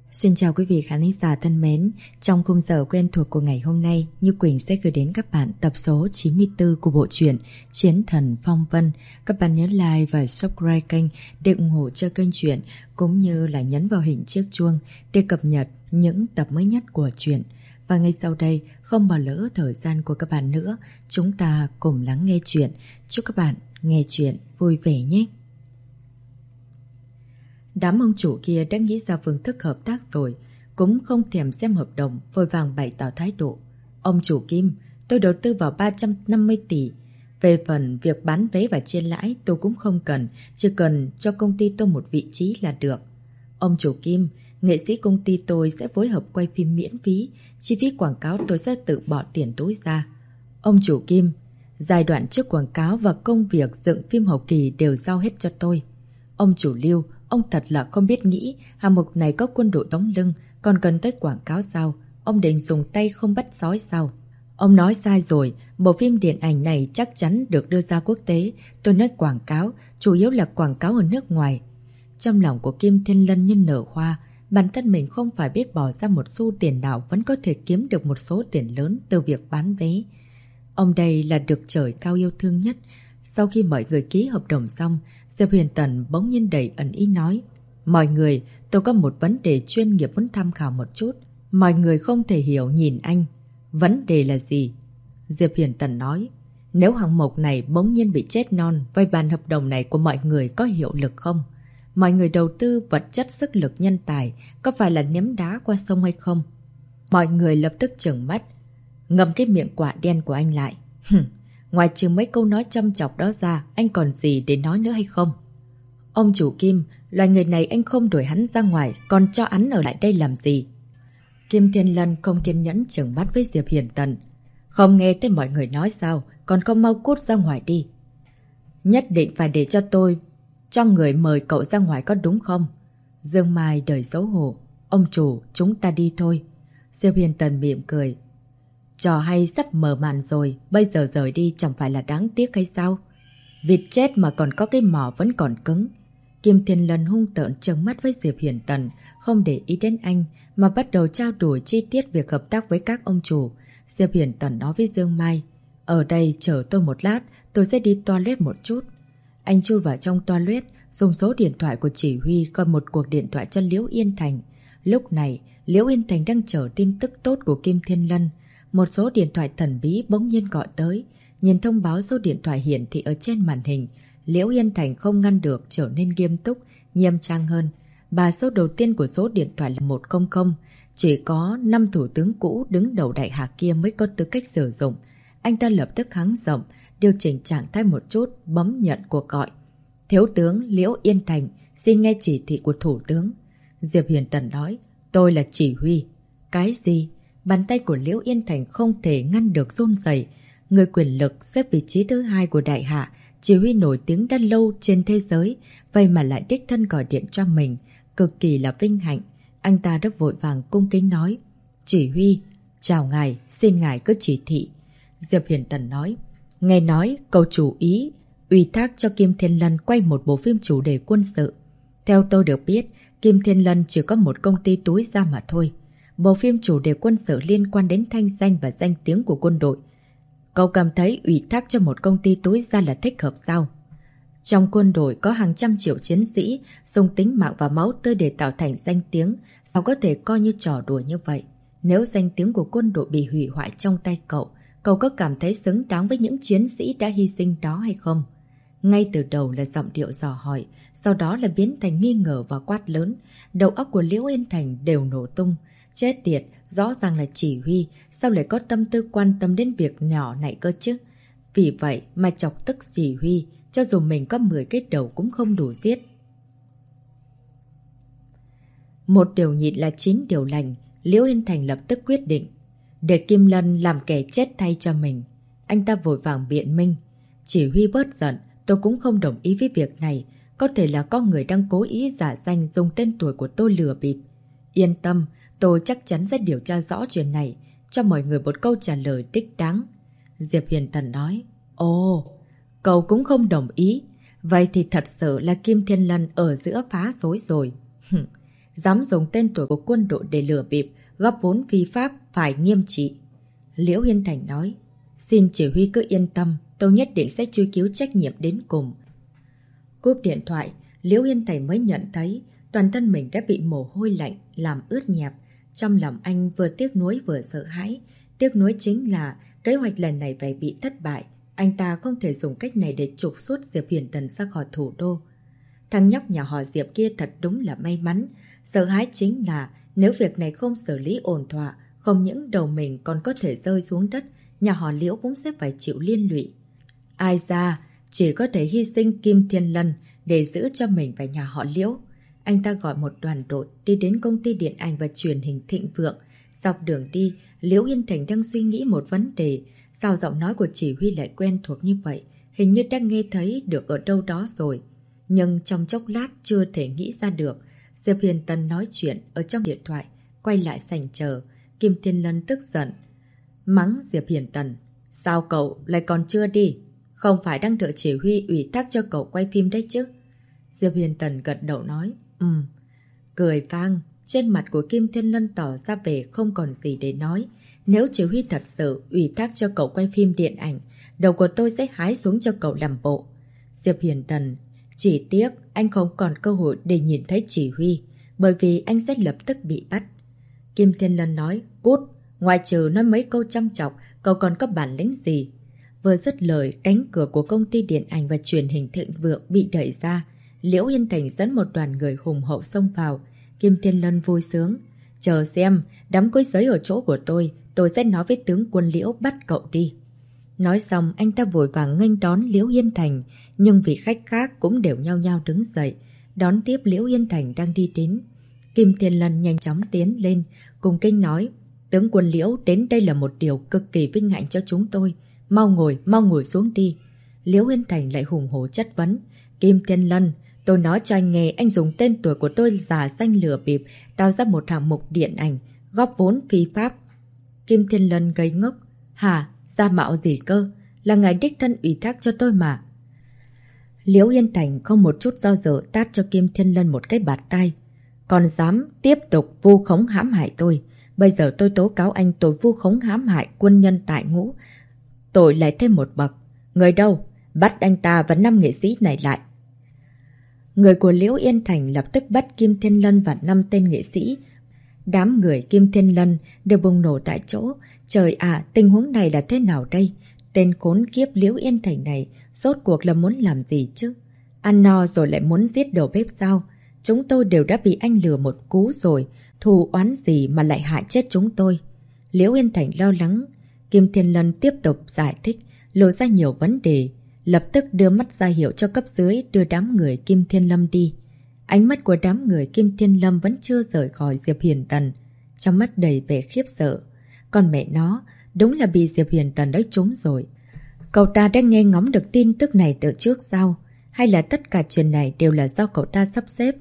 Xin chào quý vị khán giả thân mến. Trong khung giờ quen thuộc của ngày hôm nay, Như Quỳnh sẽ gửi đến các bạn tập số 94 của bộ truyện Chiến Thần Phong Vân. Các bạn nhớ like và subscribe kênh để ủng hộ cho kênh truyện, cũng như là nhấn vào hình chiếc chuông để cập nhật những tập mới nhất của truyện. Và ngay sau đây, không bỏ lỡ thời gian của các bạn nữa, chúng ta cùng lắng nghe truyện. Chúc các bạn nghe truyện vui vẻ nhé. Đám ông chủ kia đã nghĩ ra phương thức hợp tác rồi, cũng không thèm xem hợp đồng, vội vàng bày tỏ thái độ. Ông chủ Kim, tôi đầu tư vào 350 tỷ. Về phần việc bán vé và chia lãi tôi cũng không cần, chỉ cần cho công ty tôi một vị trí là được. Ông chủ Kim, nghệ sĩ công ty tôi sẽ phối hợp quay phim miễn phí, chi phí quảng cáo tôi sẽ tự bỏ tiền túi ra. Ông chủ Kim, giai đoạn trước quảng cáo và công việc dựng phim hậu kỳ đều giao hết cho tôi. Ông chủ Lưu, ông thật là không biết nghĩ, hạng mục này có quân đội đóng lưng, còn cần tới quảng cáo sao? Ông định dùng tay không bắt sói sao? Ông nói sai rồi, bộ phim điện ảnh này chắc chắn được đưa ra quốc tế. Tôi nói quảng cáo, chủ yếu là quảng cáo ở nước ngoài. Trong lòng của Kim Thiên Lân như nở hoa, bản thân mình không phải biết bỏ ra một xu tiền nào vẫn có thể kiếm được một số tiền lớn từ việc bán vé. Ông đây là được trời cao yêu thương nhất. Sau khi mọi người ký hợp đồng xong, Diệp Huyền Tần bỗng nhiên đầy ẩn ý nói: mọi người, tôi có một vấn đề chuyên nghiệp muốn tham khảo một chút. Mọi người không thể hiểu nhìn anh. Vấn đề là gì? Diệp Huyền Tần nói: nếu hạng mục này bỗng nhiên bị chết non, vậy bản hợp đồng này của mọi người có hiệu lực không? Mọi người đầu tư vật chất sức lực nhân tài có phải là ném đá qua sông hay không? Mọi người lập tức trừng mắt. Ngậm cái miệng quả đen của anh lại. Ngoài trừ mấy câu nói châm chọc đó ra, anh còn gì để nói nữa hay không? Ông chủ Kim, loài người này anh không đuổi hắn ra ngoài, còn cho hắn ở lại đây làm gì? Kim Thiên Lân không kiên nhẫn trừng mắt với Diệp Hiền Tần. Không nghe thấy mọi người nói sao, còn không mau cút ra ngoài đi. Nhất định phải để cho người mời cậu ra ngoài có đúng không? Dương Mai đầy xấu hổ. Ông chủ, chúng ta đi thôi. Diệp Hiền Tần mỉm cười. Trò hay sắp mở màn rồi, bây giờ rời đi chẳng phải là đáng tiếc hay sao? Vịt chết mà còn có cái mỏ vẫn còn cứng. Kim Thiên Lân hung tợn trừng mắt với Diệp Hiền Tần, không để ý đến anh mà bắt đầu trao đổi chi tiết việc hợp tác với các ông chủ. Diệp Hiền Tần nói với Dương Mai: ở đây chờ tôi một lát, tôi sẽ đi toilet một chút. Anh chui vào trong toilet, dùng số điện thoại của chỉ huy gọi một cuộc điện thoại cho Liễu Yên Thành. Lúc này, Liễu Yên Thành đang chờ tin tức tốt của Kim Thiên Lân. Một số điện thoại thần bí bỗng nhiên gọi tới. Nhìn thông báo số điện thoại hiển thị ở trên màn hình, Liễu Yên Thành không ngăn được trở nên nghiêm túc, nghiêm trang hơn. Ba số đầu tiên của số điện thoại là 100. Chỉ có 5 thủ tướng cũ đứng đầu đại hạ kia mới có tư cách sử dụng. Anh ta lập tức hắng giọng, điều chỉnh trạng thái một chút, bấm nhận cuộc gọi. Thiếu tướng Liễu Yên Thành, xin nghe chỉ thị của thủ tướng. Diệp Huyền Tần nói: tôi là chỉ huy. Cái gì? Bàn tay của Liễu Yên Thành không thể ngăn được run rẩy. Người quyền lực xếp vị trí thứ 2 của đại hạ, chỉ huy nổi tiếng đã lâu trên thế giới, vậy mà lại đích thân gọi điện cho mình, cực kỳ là vinh hạnh. Anh ta đã vội vàng cung kính nói: chỉ huy, chào ngài, xin ngài cứ chỉ thị. Diệp Hiền Tần nói: nghe nói cậu chủ ý ủy thác cho Kim Thiên Lân quay một bộ phim chủ đề quân sự. Theo tôi được biết, Kim Thiên Lân chỉ có một công ty túi ra mà thôi. Bộ phim chủ đề quân sự liên quan đến thanh danh và danh tiếng của quân đội. Cậu cảm thấy ủy thác cho một công ty túi ra là thích hợp sao? Trong quân đội có hàng trăm triệu chiến sĩ dùng tính mạng và máu tươi để tạo thành danh tiếng, sao có thể coi như trò đùa như vậy? Nếu danh tiếng của quân đội bị hủy hoại trong tay cậu, cậu có cảm thấy xứng đáng với những chiến sĩ đã hy sinh đó hay không? Ngay từ đầu là giọng điệu dò hỏi, sau đó là biến thành nghi ngờ và quát lớn. Đầu óc của Liễu Yên Thành đều nổ tung. Chết tiệt, rõ ràng là chỉ huy, sao lại có tâm tư quan tâm đến việc nhỏ này cơ chứ? Vì vậy mà chọc tức chỉ huy, cho dù mình có 10 cái đầu cũng không đủ giết. Một điều nhịn là 9 điều lành, Liễu Yên Thành lập tức quyết định để Kim Lân làm kẻ chết thay cho mình. Anh ta vội vàng biện minh: chỉ huy bớt giận, tôi cũng không đồng ý với việc này. Có thể là có người đang cố ý giả danh dùng tên tuổi của tôi lừa bịp. Yên tâm, tôi chắc chắn sẽ điều tra rõ chuyện này, cho mọi người một câu trả lời đích đáng. Diệp Hiền Tần nói: ồ, cậu cũng không đồng ý. Vậy thì thật sự là Kim Thiên Lân ở giữa phá rối rồi. dám dùng tên tuổi của quân đội để lừa bịp, góp vốn phi pháp phải nghiêm trị. Liễu Yên Thành nói, xin chỉ huy cứ yên tâm, tôi nhất định sẽ truy cứu trách nhiệm đến cùng. Cúp điện thoại, Liễu Yên Thành mới nhận thấy toàn thân mình đã bị mồ hôi lạnh làm ướt nhẹp. Trong lòng anh vừa tiếc nuối vừa sợ hãi. Tiếc nuối chính là kế hoạch lần này phải bị thất bại. Anh ta không thể dùng cách này để trục xuất Diệp Hiền Tần ra khỏi thủ đô. Thằng nhóc nhà họ Diệp kia thật đúng là may mắn. Sợ hãi chính là nếu việc này không xử lý ổn thỏa, không những đầu mình còn có thể rơi xuống đất, nhà họ Liễu cũng sẽ phải chịu liên lụy. Ai ra, chỉ có thể hy sinh Kim Thiên Lân để giữ cho mình và nhà họ Liễu. Anh ta gọi một đoàn đội đi đến công ty điện ảnh và truyền hình Thịnh Vượng. Dọc đường đi, Liễu Yên Thành đang suy nghĩ một vấn đề. Sao giọng nói của chỉ huy lại quen thuộc như vậy? Hình như đang nghe thấy được ở đâu đó rồi. Nhưng trong chốc lát chưa thể nghĩ ra được. Diệp Hiền Tần nói chuyện ở trong điện thoại, quay lại sảnh chờ. Kim Thiên Lân tức giận, mắng Diệp Hiền Tần. Sao cậu lại còn chưa đi? Không phải đang đợi chỉ huy ủy thác cho cậu quay phim đấy chứ? Diệp Hiền Tần gật đầu nói, Cười vang, trên mặt của Kim Thiên Lân tỏ ra vẻ không còn gì để nói. Nếu chỉ huy thật sự ủy thác cho cậu quay phim điện ảnh, đầu của tôi sẽ hái xuống cho cậu làm bộ. Diệp Hiền Tần, chỉ tiếc anh không còn cơ hội để nhìn thấy chỉ huy, bởi vì anh sẽ lập tức bị bắt. Kim Thiên Lân nói, cút, ngoài trừ nói mấy câu chăm chọc, cậu còn có bản lĩnh gì? Vừa dứt lời, cánh cửa của công ty điện ảnh và truyền hình Thịnh Vượng bị đẩy ra. Liễu Yên Thành dẫn một đoàn người hùng hậu xông vào. Kim Thiên Lân vui sướng, chờ xem, đám cưới giấy ở chỗ của tôi sẽ nói với tướng quân Liễu bắt cậu đi. Nói xong, anh ta vội vàng nghênh đón Liễu Yên Thành, nhưng vị khách khác cũng đều nhao nhao đứng dậy, đón tiếp Liễu Yên Thành đang đi đến. Kim Thiên Lân nhanh chóng tiến lên, cùng kinh nói, tướng quân Liễu đến đây là một điều cực kỳ vinh hạnh cho chúng tôi. Mau ngồi xuống đi. Liễu Yên Thành lại hùng hổ chất vấn, Kim Thiên Lân, tôi nói cho anh nghe anh dùng tên tuổi của tôi giả danh lừa bịp, tạo ra một hạng mục điện ảnh, góp vốn phi pháp. Kim Thiên Lân ngây ngốc, hả? Giả mạo gì cơ? Là ngài đích thân ủy thác cho tôi mà. Liễu Yên Thành không một chút do dự tát cho Kim Thiên Lân một cái bạt tay. Còn dám tiếp tục vu khống hãm hại tôi. Bây giờ tôi tố cáo anh tội vu khống hãm hại quân nhân tại ngũ. Tội lại thêm một bậc. Người đâu? Bắt anh ta và 5 nghệ sĩ này lại. Người của Liễu Yên Thành lập tức bắt Kim Thiên Lân và 5 tên nghệ sĩ. Đám người Kim Thiên Lân đều bùng nổ tại chỗ. Trời ạ, tình huống này là thế nào đây? Tên khốn kiếp Liễu Yên Thành này rốt cuộc là muốn làm gì chứ? Ăn no rồi lại muốn giết đầu bếp sao? Chúng tôi đều đã bị anh lừa một cú rồi. Thù oán gì mà lại hại chết chúng tôi? Liễu Yên Thành lo lắng. Kim Thiên Lân tiếp tục giải thích, lộ ra nhiều vấn đề. Lập tức đưa mắt ra hiệu cho cấp dưới đưa đám người Kim Thiên Lâm đi. Ánh mắt của đám người Kim Thiên Lâm vẫn chưa rời khỏi Diệp Hiền Tần. Trong mắt đầy vẻ khiếp sợ. Còn mẹ nó, đúng là bị Diệp Hiền Tần đấy trúng rồi. Cậu ta đã nghe ngóng được tin tức này từ trước sao? Hay là tất cả chuyện này đều là do cậu ta sắp xếp?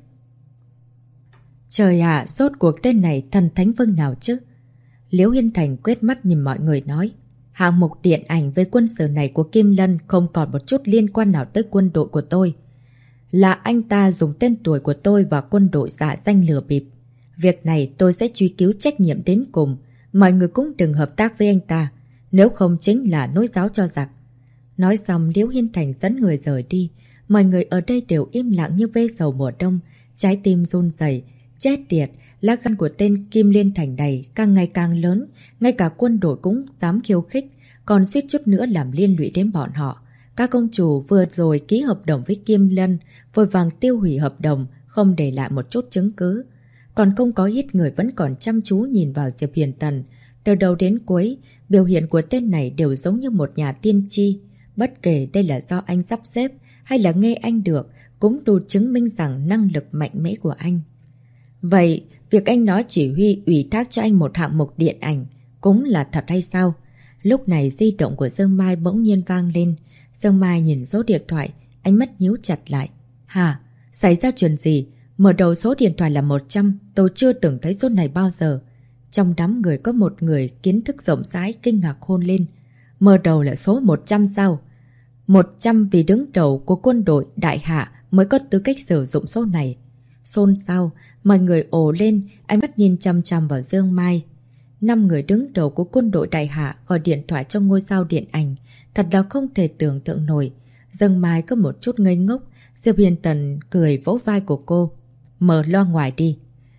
Trời ạ, rốt cuộc tên này thần thánh vương nào chứ? Liễu Yên Thành quét mắt nhìn mọi người nói, hạng mục điện ảnh về quân sự này của Kim Lân không còn một chút liên quan nào tới quân đội của tôi. Là anh ta dùng tên tuổi của tôi và quân đội giả danh lừa bịp. Việc này tôi sẽ truy cứu trách nhiệm đến cùng. Mọi người cũng đừng hợp tác với anh ta, nếu không chính là nối giáo cho giặc. Nói xong Liễu Yên Thành dẫn người rời đi. Mọi người ở đây đều im lặng như ve sầu mùa đông, trái tim run rẩy. Chết tiệt, lá gan của tên Kim Liên Thành này càng ngày càng lớn, ngay cả quân đội cũng dám khiêu khích, còn suýt chút nữa làm liên lụy đến bọn họ. Các công chủ vừa rồi ký hợp đồng với Kim Lân, vội vàng tiêu hủy hợp đồng, không để lại một chút chứng cứ. Còn không có ít người vẫn còn chăm chú nhìn vào Diệp Hiền Tần. Từ đầu đến cuối, biểu hiện của tên này đều giống như một nhà tiên tri. Bất kể đây là do anh sắp xếp hay là nghe anh được, cũng đủ chứng minh rằng năng lực mạnh mẽ của anh. Vậy, việc anh nói chỉ huy ủy thác cho anh một hạng mục điện ảnh cũng là thật hay sao? Lúc này di động của Dương Mai bỗng nhiên vang lên. Dương Mai nhìn số điện thoại, ánh mắt nhíu chặt lại. Hả? Xảy ra chuyện gì? Mở đầu số điện thoại là 100, tôi chưa từng thấy số này bao giờ. Trong đám người có một người kiến thức rộng rãi kinh ngạc hôn lên. Mở đầu là số 100 sao? 100 vì đứng đầu của quân đội đại hạ mới có tư cách sử dụng số này. Xôn xao, Mọi người ồ lên, ánh mắt nhìn chăm chăm vào Dương Mai. 5 người đứng đầu của quân đội Đại Hạ gọi điện thoại cho ngôi sao điện ảnh. Thật là không thể tưởng tượng nổi. Dương Mai có một chút ngây ngốc. Diệp Hiền Tần cười vỗ vai của cô. Mở loa ngoài đi.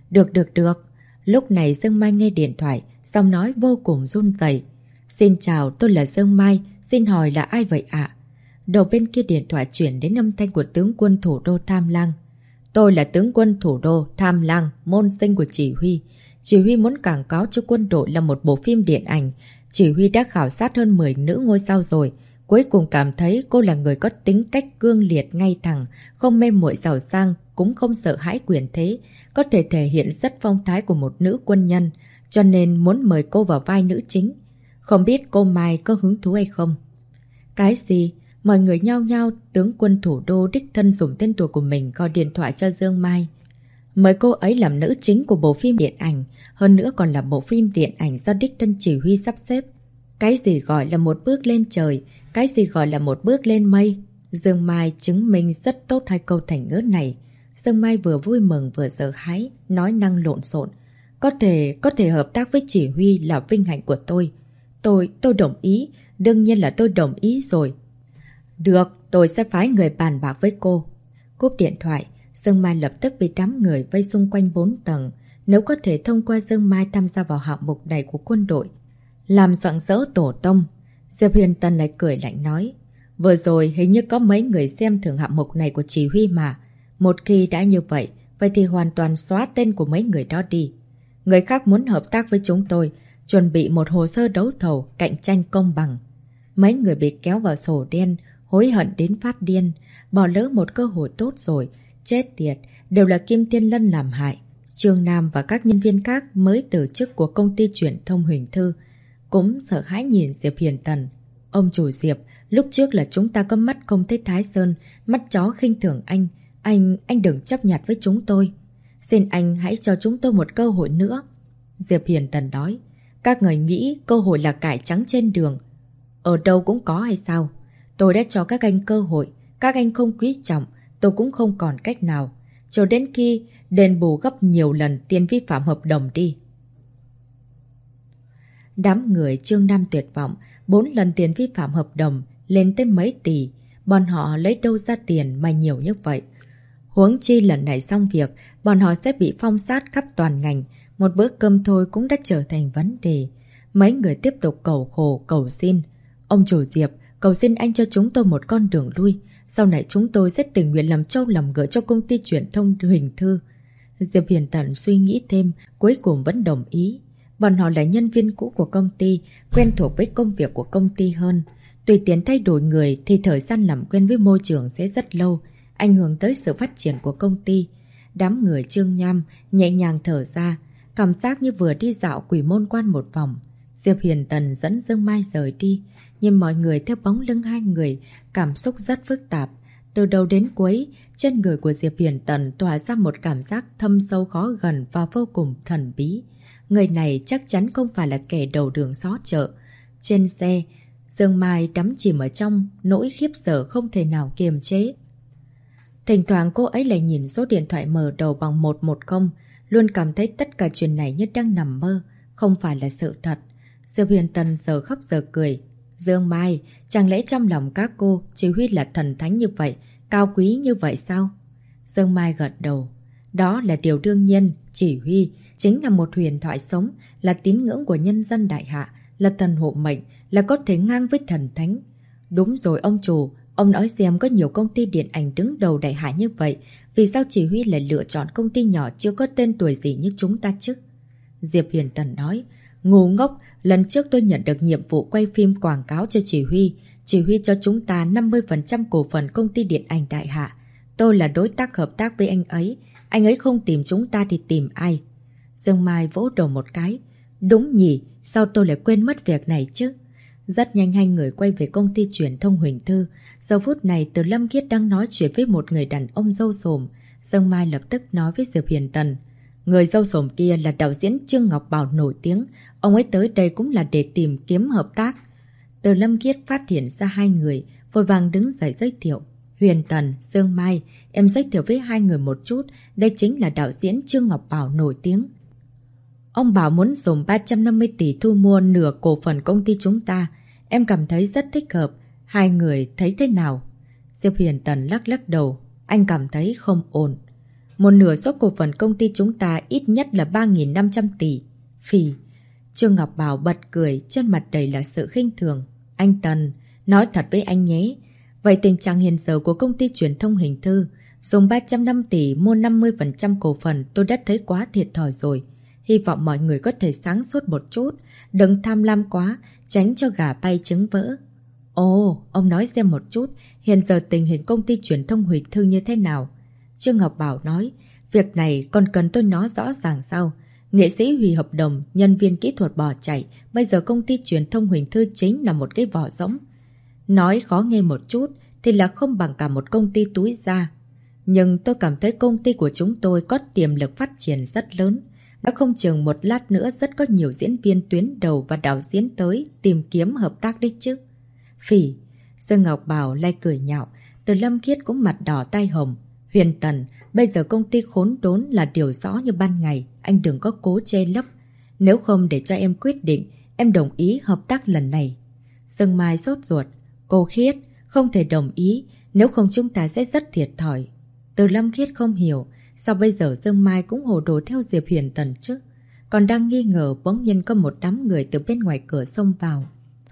Được. Lúc này Dương Mai nghe điện thoại, giọng nói vô cùng run rẩy. Xin chào, tôi là Dương Mai. Xin hỏi là ai vậy ạ? Đầu bên kia điện thoại chuyển đến âm thanh của tướng quân thủ đô Tham Lang. Tôi là tướng quân thủ đô Tham Lang, môn sinh của chỉ huy. Chỉ huy muốn quảng cáo cho quân đội là một bộ phim điện ảnh. Chỉ huy đã khảo sát hơn 10 nữ ngôi sao rồi. Cuối cùng cảm thấy cô là người có tính cách cương liệt ngay thẳng, không mê muội giàu sang, cũng không sợ hãi quyền thế, có thể thể hiện rất phong thái của một nữ quân nhân, cho nên muốn mời cô vào vai nữ chính. Không biết cô Mai có hứng thú hay không? Cái gì? Mọi người nhao nhao, tướng quân thủ đô đích thân dùng tên tuổi của mình gọi điện thoại cho Dương Mai. Mời cô ấy làm nữ chính của bộ phim điện ảnh, hơn nữa còn là bộ phim điện ảnh do đích thân chỉ huy sắp xếp. Cái gì gọi là một bước lên trời, cái gì gọi là một bước lên mây? Dương Mai chứng minh rất tốt hai câu thành ngữ này. Dương Mai vừa vui mừng vừa sợ hãi, nói năng lộn xộn. Có thể hợp tác với chỉ huy là vinh hạnh của tôi. Tôi đồng ý, đương nhiên là tôi đồng ý rồi. Được, tôi sẽ phái người bàn bạc với cô. Cúp điện thoại, Dương Mai lập tức bị đám người vây xung quanh 4 tầng. Nếu có thể thông qua Dương Mai tham gia vào hạng mục này của quân đội, làm rạng rỡ tổ tông. Diệp Hiền Tần lại cười lạnh nói. Vừa rồi hình như có mấy người xem thường hạng mục này của chỉ huy mà. Một khi đã như vậy thì hoàn toàn xóa tên của mấy người đó đi. Người khác muốn hợp tác với chúng tôi, chuẩn bị một hồ sơ đấu thầu cạnh tranh công bằng. Mấy người bị kéo vào sổ đen, hối hận đến phát điên, bỏ lỡ một cơ hội tốt rồi, chết tiệt, đều là Kim Tiên Lân làm hại. Trương Nam và các nhân viên khác mới từ chức của công ty truyền thông Huỳnh Thư cũng sợ hãi nhìn Diệp Hiền Tần. Ông chủ Diệp, lúc trước là chúng ta có mắt không thấy Thái Sơn, mắt chó khinh thường anh. Anh đừng chấp nhặt với chúng tôi. Xin anh hãy cho chúng tôi một cơ hội nữa. Diệp Hiền Tần nói. Các người nghĩ cơ hội là cải trắng trên đường. Ở đâu cũng có hay sao? Tôi đã cho các anh cơ hội. Các anh không quý trọng, tôi cũng không còn cách nào. Cho đến khi đền bù gấp nhiều lần tiền vi phạm hợp đồng đi. Đám người Trương Nam tuyệt vọng, 4 lần tiền vi phạm hợp đồng lên tới mấy tỷ. Bọn họ lấy đâu ra tiền mà nhiều như vậy? Huống chi lần này xong việc, bọn họ sẽ bị phong sát khắp toàn ngành. Một bữa cơm thôi cũng đã trở thành vấn đề. Mấy người tiếp tục cầu khổ, cầu xin. Ông chủ Diệp, cầu xin anh cho chúng tôi một con đường lui. Sau này chúng tôi sẽ tình nguyện làm trâu làm ngựa cho công ty truyền thông Huỳnh Thư. Diệp Hiền Tần suy nghĩ thêm, cuối cùng vẫn đồng ý. Bọn họ là nhân viên cũ của công ty, quen thuộc với công việc của công ty hơn. Tùy tiện thay đổi người thì thời gian làm quen với môi trường sẽ rất lâu, ảnh hưởng tới sự phát triển của công ty. Đám người Trương Nham nhẹ nhàng thở ra, cảm giác như vừa đi dạo Quỷ Môn Quan một vòng. Diệp Hiền Tần dẫn Dương Mai rời đi, nhưng mọi người theo bóng lưng hai người, cảm xúc rất phức tạp. Từ đầu đến cuối, trên người của Diệp Hiền Tần tỏa ra một cảm giác thâm sâu khó gần và vô cùng thần bí. Người này chắc chắn không phải là kẻ đầu đường xó chợ. Trên xe, Dương Mai đắm chìm ở trong nỗi khiếp sợ không thể nào kiềm chế. Thỉnh thoảng cô ấy lại nhìn số điện thoại mở đầu bằng 110, luôn cảm thấy tất cả chuyện này như đang nằm mơ, không phải là sự thật. Diệp Hiền Tần giờ khóc giờ cười. Dương Mai, chẳng lẽ trong lòng các cô chỉ huy là thần thánh như vậy, cao quý như vậy sao? Dương Mai gật đầu. Đó là điều đương nhiên, chỉ huy chính là một huyền thoại sống, là tín ngưỡng của nhân dân Đại Hạ, là thần hộ mệnh, là có thể ngang với thần thánh. Đúng rồi ông chủ, ông nói xem có nhiều công ty điện ảnh đứng đầu Đại Hạ như vậy, vì sao chỉ huy lại lựa chọn công ty nhỏ chưa có tên tuổi gì như chúng ta chứ? Diệp Hiền Tần nói, ngu ngốc, lần trước tôi nhận được nhiệm vụ quay phim quảng cáo cho chỉ huy cho chúng ta 50% cổ phần công ty điện ảnh Đại Hạ. Tôi là đối tác hợp tác với anh ấy không tìm chúng ta thì tìm ai? Dương Mai vỗ đầu một cái. Đúng nhỉ, sao tôi lại quên mất việc này chứ? Rất nhanh hai người quay về công ty truyền thông Huỳnh Thư. Giờ phút này Từ Lâm Khiết đang nói chuyện với một người đàn ông râu xồm. Dương Mai lập tức nói với Diệp Hiền Tần. Người râu xồm kia là đạo diễn Trương Ngọc Bảo nổi tiếng. Ông ấy tới đây cũng là để tìm kiếm hợp tác. Từ Lâm Khiết phát hiện ra hai người, vội vàng đứng dậy giới thiệu. Huyền Tần, Dương Mai, em giới thiệu với hai người một chút, đây chính là đạo diễn Trương Ngọc Bảo nổi tiếng. Ông Bảo muốn dùng 350 tỷ thu mua nửa cổ phần công ty chúng ta. Em cảm thấy rất thích hợp. Hai người thấy thế nào? Diệp Huyền Tần lắc lắc đầu. Anh cảm thấy không ổn. Một nửa số cổ phần công ty chúng ta ít nhất là 3.500 tỷ. Phì. Trương Ngọc Bảo bật cười, trên mặt đầy là sự khinh thường. Anh Tần, nói thật với anh nhé. Vậy tình trạng hiện giờ của công ty truyền thông hình thư, dùng 350 tỷ mua 50% cổ phần tôi đã thấy quá thiệt thòi rồi. Hy vọng mọi người có thể sáng suốt một chút, đừng tham lam quá, tránh cho gà bay trứng vỡ. Ồ, ông nói xem một chút, hiện giờ tình hình công ty truyền thông Huỳnh Thư như thế nào? Trương Ngọc Bảo nói, việc này còn cần tôi nói rõ ràng sao? Nghệ sĩ hủy hợp đồng, nhân viên kỹ thuật bỏ chạy, bây giờ công ty truyền thông Huỳnh Thư chính là một cái vỏ rỗng. Nói khó nghe một chút thì là không bằng cả một công ty túi da. Nhưng tôi cảm thấy công ty của chúng tôi có tiềm lực phát triển rất lớn. Đã không chừng một lát nữa rất có nhiều diễn viên tuyến đầu và đạo diễn tới tìm kiếm hợp tác đấy chứ. Phỉ, Dương Ngọc Bảo lại cười nhạo, Từ Lâm Khiết cũng mặt đỏ tai hồng. Huyền Tần, bây giờ công ty khốn đốn là điều rõ như ban ngày, anh đừng có cố che lấp. Nếu không để cho em quyết định, em đồng ý hợp tác lần này. Dương Mai sốt ruột, cô Khiết, không thể đồng ý, nếu không chúng ta sẽ rất thiệt thòi. Từ Lâm Khiết không hiểu, sao bây giờ Dương Mai cũng hồ đồ theo Diệp Huyền Tần chứ? Còn đang nghi ngờ bỗng nhiên có một đám người từ bên ngoài cửa xông vào.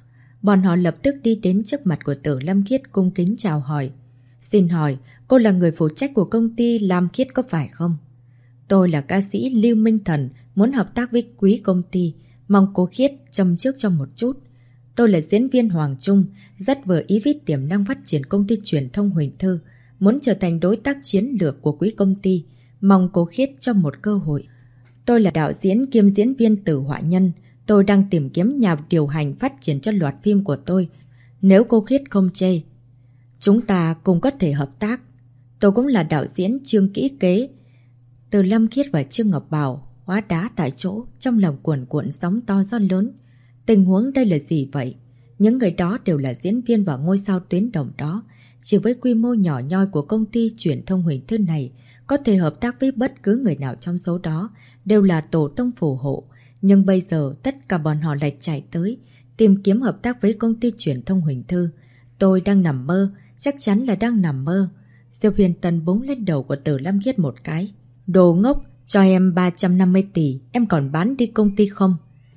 Bọn họ lập tức đi đến trước mặt của Từ Lâm Khiết cung kính chào hỏi. Xin hỏi, cô là người phụ trách của công ty Lam Khiết có phải không? Tôi là ca sĩ Lưu Minh Thần, muốn hợp tác với quý công ty, mong cô Khiết châm trước cho một chút. Tôi là diễn viên Hoàng Trung, rất vừa ý với tiềm năng phát triển công ty truyền thông Huỳnh Thư, muốn trở thành đối tác chiến lược của quý công ty, mong cô Khiết cho một cơ hội. Tôi là đạo diễn kiêm diễn viên Tử Họa Nhân, tôi đang tìm kiếm nhà điều hành phát triển cho loạt phim của tôi. Nếu cô Khiết không chê, chúng ta cùng có thể hợp tác. Tôi cũng là đạo diễn Trương Kỹ Kế. Từ Lâm Khiết và Trương Ngọc Bảo hóa đá tại chỗ, trong lòng cuồn cuộn sóng to gió lớn. Tình huống đây là gì vậy? Những người đó đều là diễn viên và ngôi sao tuyến đồng đó. Chỉ với quy mô nhỏ nhoi của công ty truyền thông Huỳnh Thư này, có thể hợp tác với bất cứ người nào trong số đó, đều là tổ tông phù hộ. Nhưng bây giờ tất cả bọn họ lại chạy tới, tìm kiếm hợp tác với công ty truyền thông Huỳnh Thư. Tôi đang nằm mơ, chắc chắn là đang nằm mơ. Diệp Huyền Tần búng lên đầu của Từ Lâm Khiết một cái. Đồ ngốc, cho em 350 tỷ, em còn bán đi công ty không?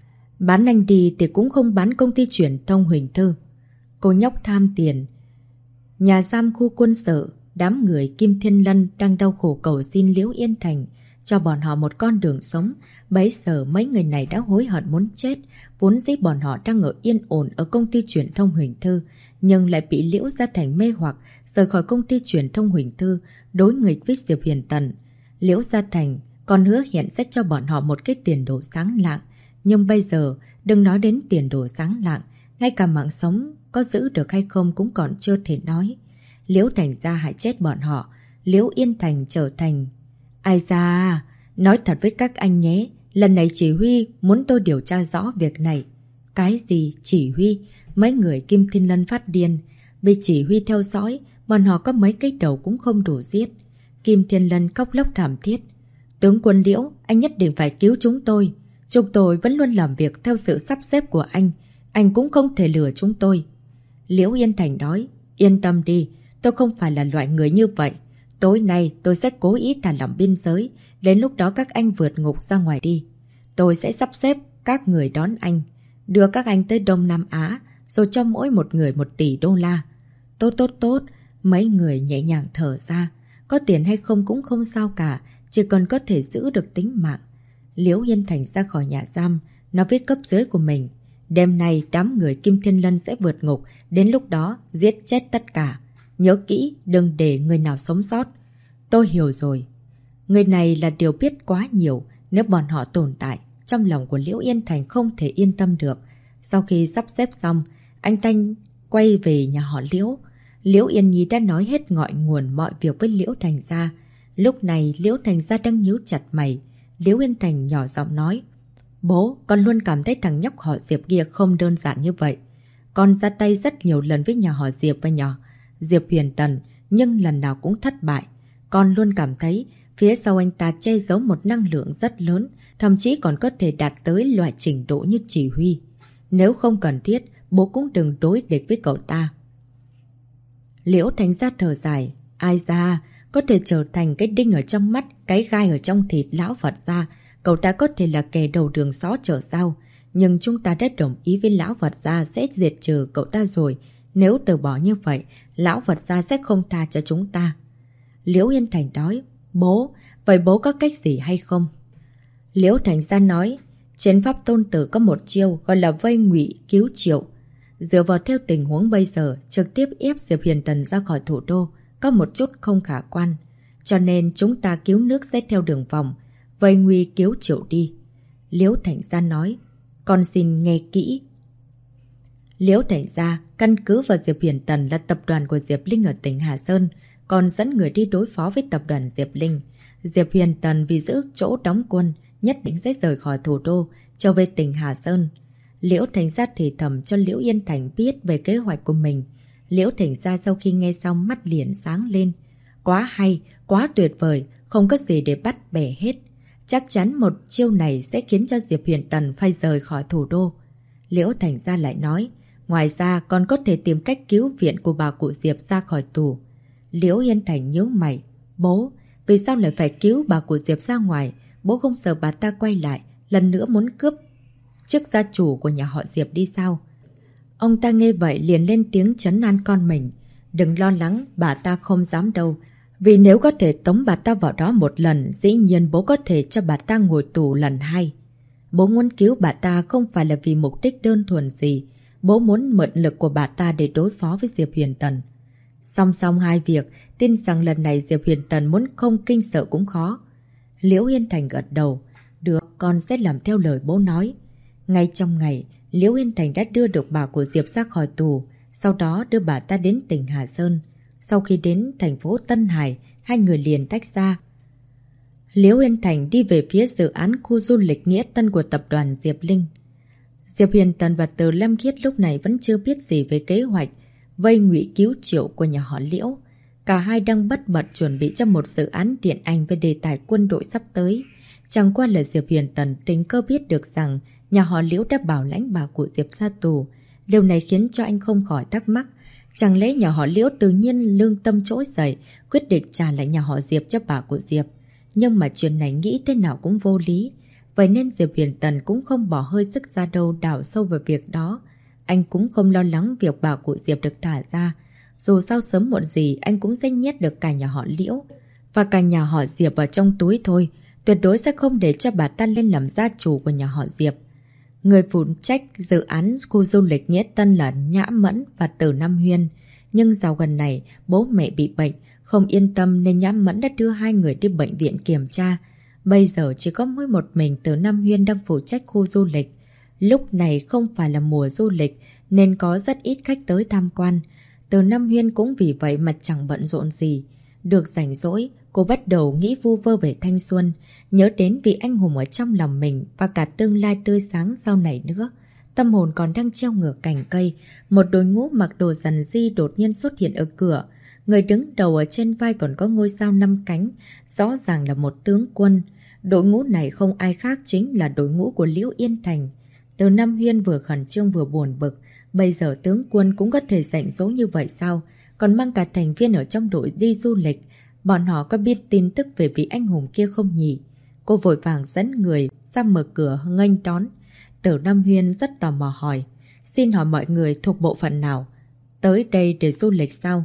Bán anh đi thì cũng không bán công ty truyền thông Huỳnh Thư. Cô nhóc tham tiền. Nhà giam khu quân sự, đám người Kim Thiên Lân đang đau khổ cầu xin Liễu Yên Thành cho bọn họ một con đường sống. Bấy giờ mấy người này đã hối hận muốn chết. Vốn dĩ bọn họ đang ở yên ổn ở công ty truyền thông Huỳnh Thư, nhưng lại bị Liễu Gia Thành mê hoặc rời khỏi công ty truyền thông Huỳnh Thư, đối nghịch với Diệp Huyền Tần. Liễu Gia Thành còn hứa hẹn sẽ cho bọn họ một cái tiền đồ sáng lạng. Nhưng bây giờ, đừng nói đến tiền đồ sáng lạng, ngay cả mạng sống có giữ được hay không cũng còn chưa thể nói. Liễu Thành gia hại chết bọn họ, Liễu Yên Thành trở thành... Ai da, nói thật với các anh nhé, lần này chỉ huy muốn tôi điều tra rõ việc này. Cái gì chỉ huy? Mấy người Kim Thiên Lân phát điên, bị chỉ huy theo dõi, bọn họ có mấy cái đầu cũng không đủ giết. Kim Thiên Lân khóc lóc thảm thiết. Tướng quân Liễu, anh nhất định phải cứu chúng tôi. Chúng tôi vẫn luôn làm việc theo sự sắp xếp của anh cũng không thể lừa chúng tôi. Liễu Yên Thành nói, yên tâm đi, tôi không phải là loại người như vậy. Tối nay tôi sẽ cố ý thả lỏng biên giới, đến lúc đó các anh vượt ngục ra ngoài đi. Tôi sẽ sắp xếp các người đón anh, đưa các anh tới Đông Nam Á, rồi cho mỗi một người 1 tỷ đô la. Tốt, mấy người nhẹ nhàng thở ra. Có tiền hay không cũng không sao cả, chỉ cần có thể giữ được tính mạng. Liễu Yên Thành ra khỏi nhà giam, nói với cấp dưới của mình. Đêm nay đám người Kim Thiên Lân sẽ vượt ngục, đến lúc đó giết chết tất cả. Nhớ kỹ, đừng để người nào sống sót. Tôi hiểu rồi. Người này là điều biết quá nhiều, nếu bọn họ tồn tại, trong lòng của Liễu Yên Thành không thể yên tâm được. Sau khi sắp xếp xong, anh ta quay về nhà họ Liễu. Liễu Yên Nhi đã nói hết ngọn nguồn mọi việc với Liễu Thành gia. Lúc này Liễu Thành gia đang nhíu chặt mày. Liễu Yên Thành nhỏ giọng nói, bố, con luôn cảm thấy thằng nhóc họ Diệp kia không đơn giản như vậy. Con ra tay rất nhiều lần với nhà họ Diệp và nhỏ Diệp Huyền Tần, nhưng lần nào cũng thất bại. Con luôn cảm thấy phía sau anh ta che giấu một năng lượng rất lớn, thậm chí còn có thể đạt tới loại trình độ như chỉ huy. Nếu không cần thiết, bố cũng đừng đối địch với cậu ta. Liễu Thành Gia thở dài. Ai ra, có thể trở thành cái đinh ở trong mắt, cái gai ở trong thịt lão Phật gia. Cậu ta có thể là kẻ đầu đường xó chở sao. Nhưng chúng ta đã đồng ý với lão Phật gia sẽ diệt trừ cậu ta rồi. Nếu từ bỏ như vậy, lão Phật gia sẽ không tha cho chúng ta. Liễu Yên Thành nói. Bố, vậy bố có cách gì hay không? Liễu Thành Gia nói. Trên pháp tôn tử có một chiêu gọi là vây ngụy cứu triệu. Dựa vào theo tình huống bây giờ, trực tiếp ép Diệp Huyền Tần ra khỏi thủ đô có một chút không khả quan. Cho nên chúng ta cứu nước sẽ theo đường vòng, vây nguy cứu triệu đi. Liễu Thành Gia nói. Con xin nghe kỹ. Liễu Thành Gia căn cứ vào Diệp Huyền Tần là tập đoàn của Diệp Linh ở tỉnh Hà Sơn, còn dẫn người đi đối phó với tập đoàn Diệp Linh. Diệp Huyền Tần vì giữ chỗ đóng quân, nhất định sẽ rời khỏi thủ đô, trở về tỉnh Hà Sơn. Liễu Thành Gia thì thầm cho Liễu Yên Thành biết về kế hoạch của mình. Liễu Thành Gia sau khi nghe xong mắt liền sáng lên. Quá hay, quá tuyệt vời, không có gì để bắt bẻ hết. Chắc chắn một chiêu này sẽ khiến cho Diệp Huyền Tần phải rời khỏi thủ đô. Liễu Thành Gia lại nói, ngoài ra còn có thể tìm cách cứu viện của bà cụ Diệp ra khỏi tù. Liễu Yên Thành nhíu mày. Bố, vì sao lại phải cứu bà cụ Diệp ra ngoài? Bố không sợ bà ta quay lại, lần nữa muốn cướp chức gia chủ của nhà họ Diệp đi sao? Ông ta nghe vậy liền lên tiếng trấn an con mình. Đừng lo lắng, bà ta không dám đâu. Vì nếu có thể tống bà ta vào đó một lần, dĩ nhiên bố có thể cho bà ta ngồi tù lần hai. Bố muốn cứu bà ta không phải là vì mục đích đơn thuần gì. Bố muốn mượn lực của bà ta để đối phó với Diệp Huyền Tần. Song song hai việc, tin rằng lần này Diệp Huyền Tần muốn không kinh sợ cũng khó. Liễu Yên Thành gật đầu. Được, con sẽ làm theo lời bố nói. Ngay trong ngày, Liễu Yên Thành đã đưa được bà của Diệp ra khỏi tù, sau đó đưa bà ta đến tỉnh Hà Sơn. Sau khi đến thành phố Tân Hải, hai người liền tách ra. Liễu Yên Thành đi về phía dự án khu du lịch Nghĩa Tân của tập đoàn Diệp Linh. Diệp Huyền Tần và Từ Lam Khiết lúc này vẫn chưa biết gì về kế hoạch vây ngụy cứu triệu của nhà họ Liễu. Cả hai đang bất bật chuẩn bị cho một dự án điện ảnh về đề tài quân đội sắp tới. Chẳng qua là Diệp Huyền Tần tình cờ biết được rằng nhà họ Liễu đã bảo lãnh bà của Diệp ra tù. Điều này khiến cho anh không khỏi thắc mắc. Chẳng lẽ nhà họ Liễu tự nhiên lương tâm trỗi dậy, quyết định trả lại nhà họ Diệp cho bà của Diệp. Nhưng mà chuyện này nghĩ thế nào cũng vô lý. Vậy nên Diệp Huyền Tần cũng không bỏ hơi sức ra đâu đào sâu vào việc đó. Anh cũng không lo lắng việc bà của Diệp được thả ra. Dù sao sớm muộn gì anh cũng sẽ nhét được cả nhà họ Liễu và cả nhà họ Diệp vào trong túi thôi. Tuyệt đối sẽ không để cho bà ta lên làm gia chủ của nhà họ Diệp. Người phụ trách dự án khu du lịch Nghĩa Tân là Nhã Mẫn và Từ Nam Huyên. Nhưng dạo gần này bố mẹ bị bệnh, không yên tâm nên Nhã Mẫn đã đưa hai người đi bệnh viện kiểm tra. Bây giờ chỉ có mỗi một mình Từ Nam Huyên đang phụ trách khu du lịch. Lúc này không phải là mùa du lịch nên có rất ít khách tới tham quan. Từ Nam Huyên cũng vì vậy mà chẳng bận rộn gì. Được rảnh rỗi, cô bắt đầu nghĩ vu vơ về thanh xuân, nhớ đến vị anh hùng ở trong lòng mình và cả tương lai tươi sáng sau này nữa. Tâm hồn còn đang treo ngược cành cây, một đội ngũ mặc đồ rằn ri đột nhiên xuất hiện ở cửa. Người đứng đầu ở trên vai còn có ngôi sao 5 cánh, rõ ràng là một tướng quân. Đội ngũ này không ai khác chính là đội ngũ của Liễu Yên Thành. Từ Nam Huyên vừa khẩn trương vừa buồn bực. Bây giờ tướng quân cũng có thể rảnh rỗi như vậy sao? Còn mang cả thành viên ở trong đội đi du lịch. Bọn họ có biết tin tức về vị anh hùng kia không nhỉ? Cô vội vàng dẫn người ra mở cửa nghênh đón. Từ Nam Huyên rất tò mò hỏi. Xin hỏi mọi người thuộc bộ phận nào? Tới đây để du lịch sao?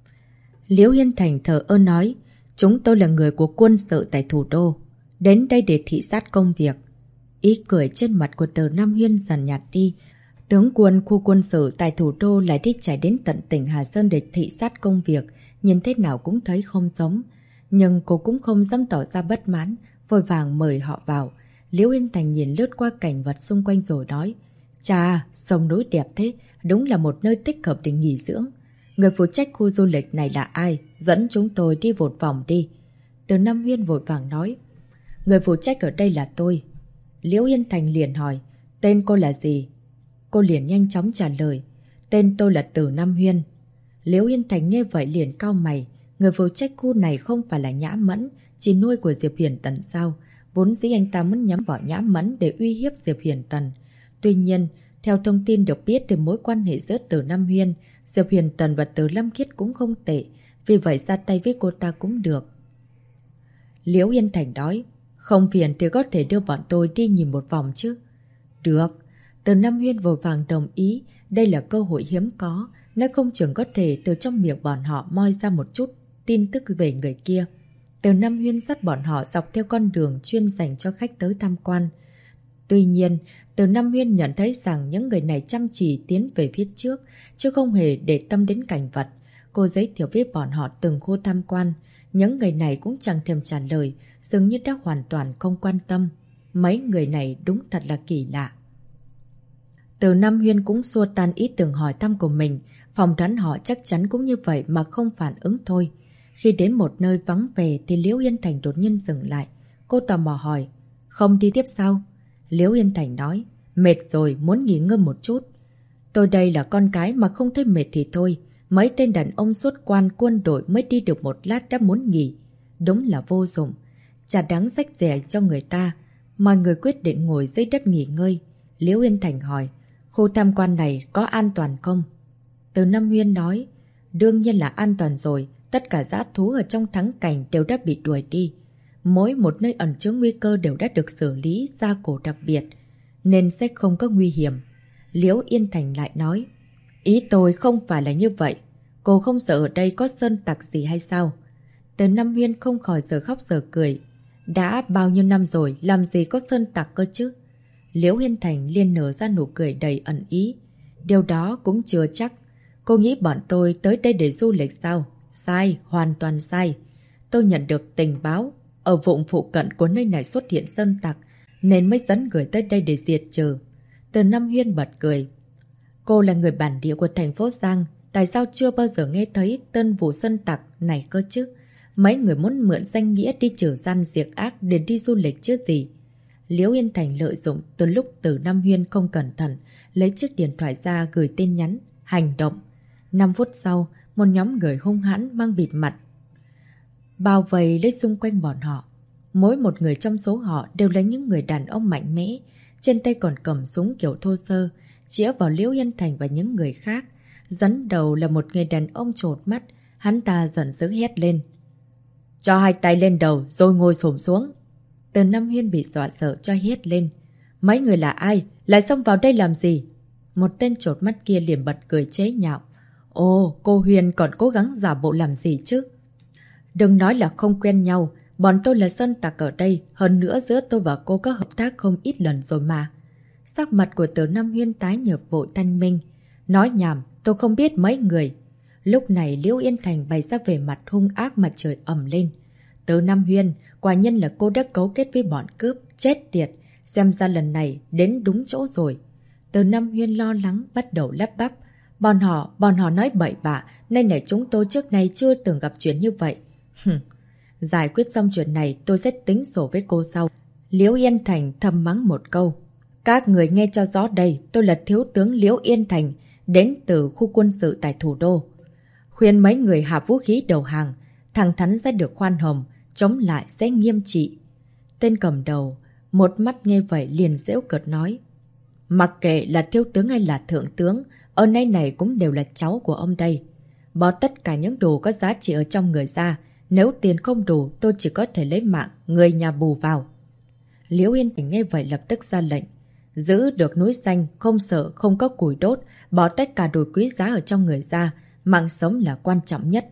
Liễu Yên Thành thờ ơ nói. Chúng tôi là người của quân sự tại thủ đô. Đến đây để thị sát công việc. Ý cười trên mặt của Từ Nam Huyên dần nhạt đi. Tướng quân khu quân sự tại thủ đô lại đi chạy đến tận tỉnh Hà Sơn để thị sát công việc, nhìn thế nào cũng thấy không giống. Nhưng cô cũng không dám tỏ ra bất mãn, vội vàng mời họ vào. Liễu Yên Thành nhìn lướt qua cảnh vật xung quanh rồi nói. Chà, sông núi đẹp thế, đúng là một nơi thích hợp để nghỉ dưỡng. Người phụ trách khu du lịch này là ai? Dẫn chúng tôi đi một vòng đi. Từ Nam Huyên vội vàng nói. Người phụ trách ở đây là tôi. Liễu Yên Thành liền hỏi. Tên cô là gì? Cô liền nhanh chóng trả lời. Tên tôi là Từ Nam Huyên. Liễu Yên Thành nghe vậy liền cau mày. Người phụ trách khu này không phải là Nhã Mẫn, chị nuôi của Diệp Huyền Tần sao? Vốn dĩ anh ta muốn nhắm vào Nhã Mẫn để uy hiếp Diệp Huyền Tần. Tuy nhiên, theo thông tin được biết từ mối quan hệ giữa Từ Nam Huyên, Diệp Huyền Tần và Từ Lâm Khiết cũng không tệ, vì vậy ra tay với cô ta cũng được. Liễu Yên Thành nói, không phiền thì có thể đưa bọn tôi đi nhìn một vòng chứ. Được. Từ Nam Huyên vội vàng đồng ý, đây là cơ hội hiếm có, nếu không chừng có thể từ trong miệng bọn họ moi ra một chút tin tức về người kia. Từ Nam Huyên dắt bọn họ dọc theo con đường chuyên dành cho khách tới tham quan. Tuy nhiên, Từ Nam Huyên nhận thấy rằng những người này chăm chỉ tiến về phía trước, chứ không hề để tâm đến cảnh vật. Cô giới thiệu với bọn họ từng khu tham quan. Những người này cũng chẳng thèm trả lời, dường như đã hoàn toàn không quan tâm. Mấy người này đúng thật là kỳ lạ. Từ Nam Huyên cũng xua tan ý tưởng hỏi thăm của mình, phỏng đoán họ chắc chắn cũng như vậy mà không phản ứng thôi. Khi đến một nơi vắng vẻ thì Liễu Yên Thành đột nhiên dừng lại. Cô tò mò hỏi, không đi tiếp sao? Liễu Yên Thành nói, mệt rồi, muốn nghỉ ngơi một chút. Tôi đây là con cái mà không thấy mệt thì thôi. Mấy tên đàn ông xuất quan quân đội mới đi được một lát đã muốn nghỉ. Đúng là vô dụng. Chả đáng rách rẻ cho người ta. Mọi người quyết định ngồi dưới đất nghỉ ngơi. Liễu Yên Thành hỏi, khu tham quan này có an toàn không? Từ Nam Huyên nói, đương nhiên là an toàn rồi. Tất cả dã thú ở trong thắng cảnh đều đã bị đuổi đi. Mỗi một nơi ẩn chứa nguy cơ đều đã được xử lý gia cổ đặc biệt, nên sẽ không có nguy hiểm. Liễu Yên Thành lại nói, ý tôi không phải là như vậy. Cô không sợ ở đây có sơn tặc gì hay sao? Từ Nam Huyên không khỏi giờ khóc giờ cười. Đã bao nhiêu năm rồi, làm gì có sơn tặc cơ chứ? Liễu Yên Thành liền nở ra nụ cười đầy ẩn ý. Điều đó cũng chưa chắc. Cô nghĩ bọn tôi tới đây để du lịch sao? Sai, hoàn toàn sai. Tôi nhận được tình báo, ở vùng phụ cận của nơi này xuất hiện sơn tặc, nên mới dẫn người tới đây để diệt trừ. Từ Nam Huyên bật cười. Cô là người bản địa của thành phố Giang, tại sao chưa bao giờ nghe thấy tên vụ sơn tặc này cơ chứ? Mấy người muốn mượn danh nghĩa đi trừ gian diệt ác để đi du lịch chứ gì? Liễu Yên Thành lợi dụng từ lúc Từ Nam Huyên không cẩn thận, lấy chiếc điện thoại ra gửi tin nhắn, hành động. 5 phút sau, một nhóm người hung hãn mang bịt mặt bao vây lấy xung quanh bọn họ. Mỗi một người trong số họ đều là những người đàn ông mạnh mẽ, trên tay còn cầm súng kiểu thô sơ, chĩa vào Liễu Yên Thành và những người khác. Dẫn đầu là một người đàn ông trột mắt, hắn ta giận dữ hét lên. Cho hai tay lên đầu rồi ngồi xổm xuống. Từ Nam Huyên bị dọa sợ cho hét lên. Mấy người là ai? Lại xông vào đây làm gì? Một tên trột mắt kia liền bật cười chế nhạo. Ồ, cô Huyền còn cố gắng giả bộ làm gì chứ? Đừng nói là không quen nhau, bọn tôi là sơn tặc ở đây, hơn nữa giữa tôi và cô có hợp tác không ít lần rồi mà. Sắc mặt của Từ Nam Huyên tái nhợt vội thanh minh. Nói nhảm, tôi không biết mấy người. Lúc này Liễu Yên Thành bày ra vẻ mặt hung ác mà trời ầm lên. Từ Nam Huyên, quả nhân là cô đã cấu kết với bọn cướp, chết tiệt, xem ra lần này đến đúng chỗ rồi. Từ Nam Huyên lo lắng bắt đầu lắp bắp. Bọn họ nói bậy bạ, nên này chúng tôi trước nay chưa từng gặp chuyện như vậy. Giải quyết xong chuyện này tôi sẽ tính sổ với cô sau. Liễu Yên Thành thầm mắng một câu. Các người nghe cho rõ đây, tôi là thiếu tướng Liễu Yên Thành, đến từ khu quân sự tại thủ đô. Khuyên mấy người hạ vũ khí đầu hàng, thẳng thắn sẽ được khoan hồng, chống lại sẽ nghiêm trị. Tên cầm đầu, một mắt nghe vậy liền giễu cợt nói. Mặc kệ là thiếu tướng hay là thượng tướng, ở nơi này cũng đều là cháu của ông đây. Bỏ tất cả những đồ có giá trị ở trong người ra, nếu tiền không đủ tôi chỉ có thể lấy mạng người nhà bù vào. Liễu Yên Thành nghe vậy lập tức ra lệnh. Giữ được núi xanh, không sợ, không có củi đốt, bỏ tất cả đồ quý giá ở trong người ra, mạng sống là quan trọng nhất.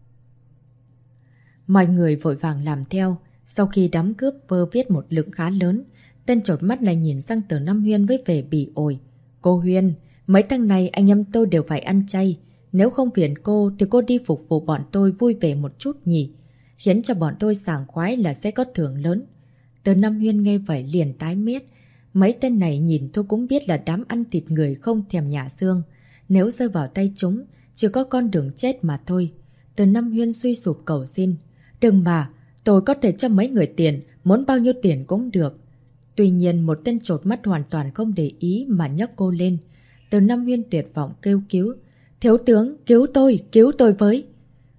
Mọi người vội vàng làm theo. Sau khi đám cướp vơ viết một lượng khá lớn, tên trột mắt này nhìn sang Từ Nam Huyên với vẻ bỉ ổi. Cô Huyên, mấy tháng này anh em tôi đều phải ăn chay. Nếu không phiền cô thì cô đi phục vụ bọn tôi vui vẻ một chút nhỉ. Khiến cho bọn tôi sảng khoái là sẽ có thưởng lớn. Từ Nam Huyên nghe vậy liền tái mét. Mấy tên này nhìn tôi cũng biết là đám ăn thịt người không thèm nhả xương. Nếu rơi vào tay chúng, chỉ có con đường chết mà thôi. Từ Nam Huyên suy sụp cầu xin. Đừng mà, tôi có thể cho mấy người tiền, muốn bao nhiêu tiền cũng được. Tuy nhiên một tên trột mắt hoàn toàn không để ý mà nhấc cô lên. Từ Nam Huyên tuyệt vọng kêu cứu. Thiếu tướng, cứu tôi với.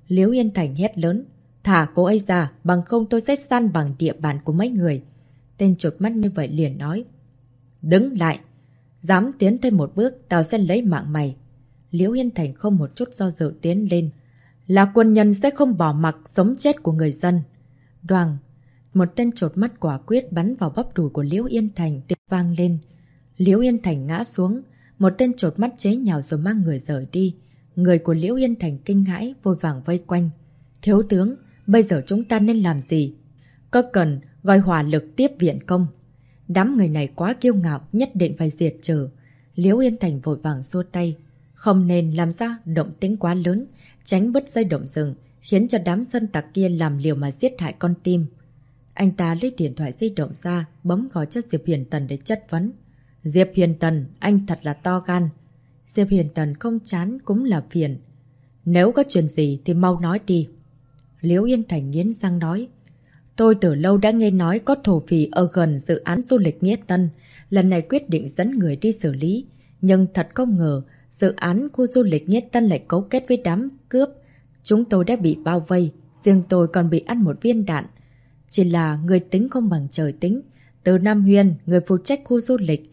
Liễu Yên Thành hét lớn. Thả cô ấy ra, bằng không tôi sẽ san bằng địa bàn của mấy người. Tên chột mắt như vậy liền nói. Đứng lại. Dám tiến thêm một bước, tao sẽ lấy mạng mày. Liễu Yên Thành không một chút do dự tiến lên. Là quân nhân sẽ không bỏ mặc sống chết của người dân. Đoàng. Một tên chột mắt quả quyết bắn vào bắp đùi của Liễu Yên Thành tiếng vang lên. Liễu Yên Thành ngã xuống. Một tên chột mắt chế nhào rồi mang người rời đi. Người của Liễu Yên Thành kinh hãi vội vàng vây quanh. Thiếu tướng, bây giờ chúng ta nên làm gì? Có cần gọi hỏa lực tiếp viện công? Đám người này quá kiêu ngạo, nhất định phải diệt trừ. Liễu Yên Thành vội vàng xua tay. Không nên làm ra động tĩnh quá lớn, tránh bứt dây động rừng, khiến cho đám sơn tặc kia làm liều mà giết hại con tim. Anh ta lấy điện thoại di động ra, bấm gọi cho Diệp Hiền Tần để chất vấn. Diệp Hiền Tần, anh thật là to gan. Diệp Hiền Tần không chán cũng là phiền. Nếu có chuyện gì thì mau nói đi. Liễu Yên Thành nghiến răng nói. Tôi từ lâu đã nghe nói có thổ phỉ ở gần dự án du lịch Nghĩa Tân. Lần này quyết định dẫn người đi xử lý. Nhưng thật không ngờ, dự án khu du lịch Nghĩa Tân lại cấu kết với đám cướp. Chúng tôi đã bị bao vây, riêng tôi còn bị ăn một viên đạn. Chỉ là người tính không bằng trời tính. Từ Nam Huyên, người phụ trách khu du lịch.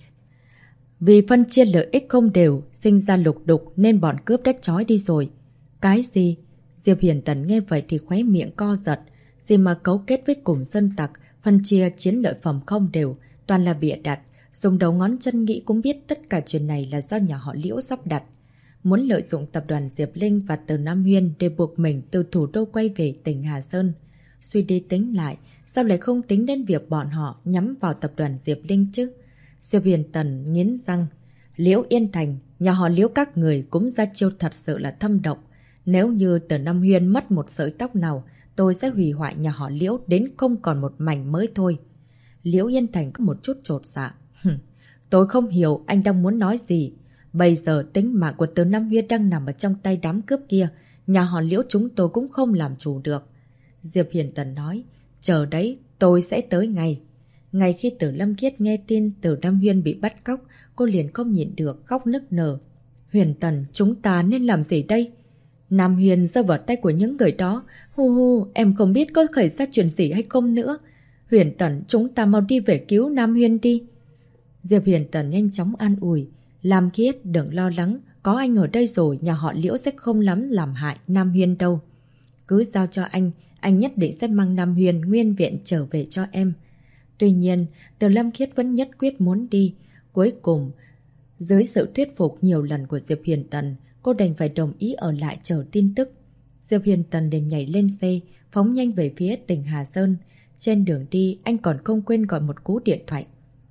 Vì phân chia lợi ích không đều, sinh ra lục đục nên bọn cướp đã trói đi rồi. Cái gì? Diệp Hiền Tần nghe vậy thì khóe miệng co giật. Gì mà cấu kết với cùng sơn tặc, phân chia chiến lợi phẩm không đều, toàn là bịa đặt. Dùng đầu ngón chân nghĩ cũng biết tất cả chuyện này là do nhà họ Liễu sắp đặt. Muốn lợi dụng tập đoàn Diệp Linh và Từ Nam Huyên để buộc mình từ thủ đô quay về tỉnh Hà Sơn. Suy đi tính lại, sao lại không tính đến việc bọn họ nhắm vào tập đoàn Diệp Linh chứ? Diệp Hiền Tần nghiến răng. Liễu Yên Thành, nhà họ Liễu các người cũng ra chiêu thật sự là thâm độc. Nếu như Từ Nam Huyên mất một sợi tóc nào, tôi sẽ hủy hoại nhà họ Liễu đến không còn một mảnh mới thôi. Liễu Yên Thành có một chút chột dạ. Tôi không hiểu anh đang muốn nói gì. Bây giờ tính mạng của Từ Nam Huyên đang nằm ở trong tay đám cướp kia. Nhà họ Liễu chúng tôi cũng không làm chủ được. Diệp Hiền Tần nói. Chờ đấy, tôi sẽ tới ngay. Ngay khi Tử Lâm Khiết nghe tin Từ Nam Huyên bị bắt cóc, cô liền không nhịn được khóc nức nở. Huyền Tần, chúng ta nên làm gì đây? Nam Huyên rơi vào tay của những người đó. Hu hu, em không biết có khởi ra chuyện gì hay không nữa. Huyền Tần, chúng ta mau đi về cứu Nam Huyên đi. Diệp Hiền Tần nhanh chóng an ủi. Lam Khiết, đừng lo lắng, có anh ở đây rồi, nhà họ Liễu sẽ không lắm làm hại Nam Huyên đâu. Cứ giao cho anh nhất định sẽ mang Nam Huyên nguyên viện trở về cho em. Tuy nhiên, Từ Lâm Khiết vẫn nhất quyết muốn đi. Cuối cùng, dưới sự thuyết phục nhiều lần của Diệp Hiền Tần, cô đành phải đồng ý ở lại chờ tin tức. Diệp Hiền Tần liền nhảy lên xe, phóng nhanh về phía tỉnh Hà Sơn. Trên đường đi, anh còn không quên gọi một cú điện thoại.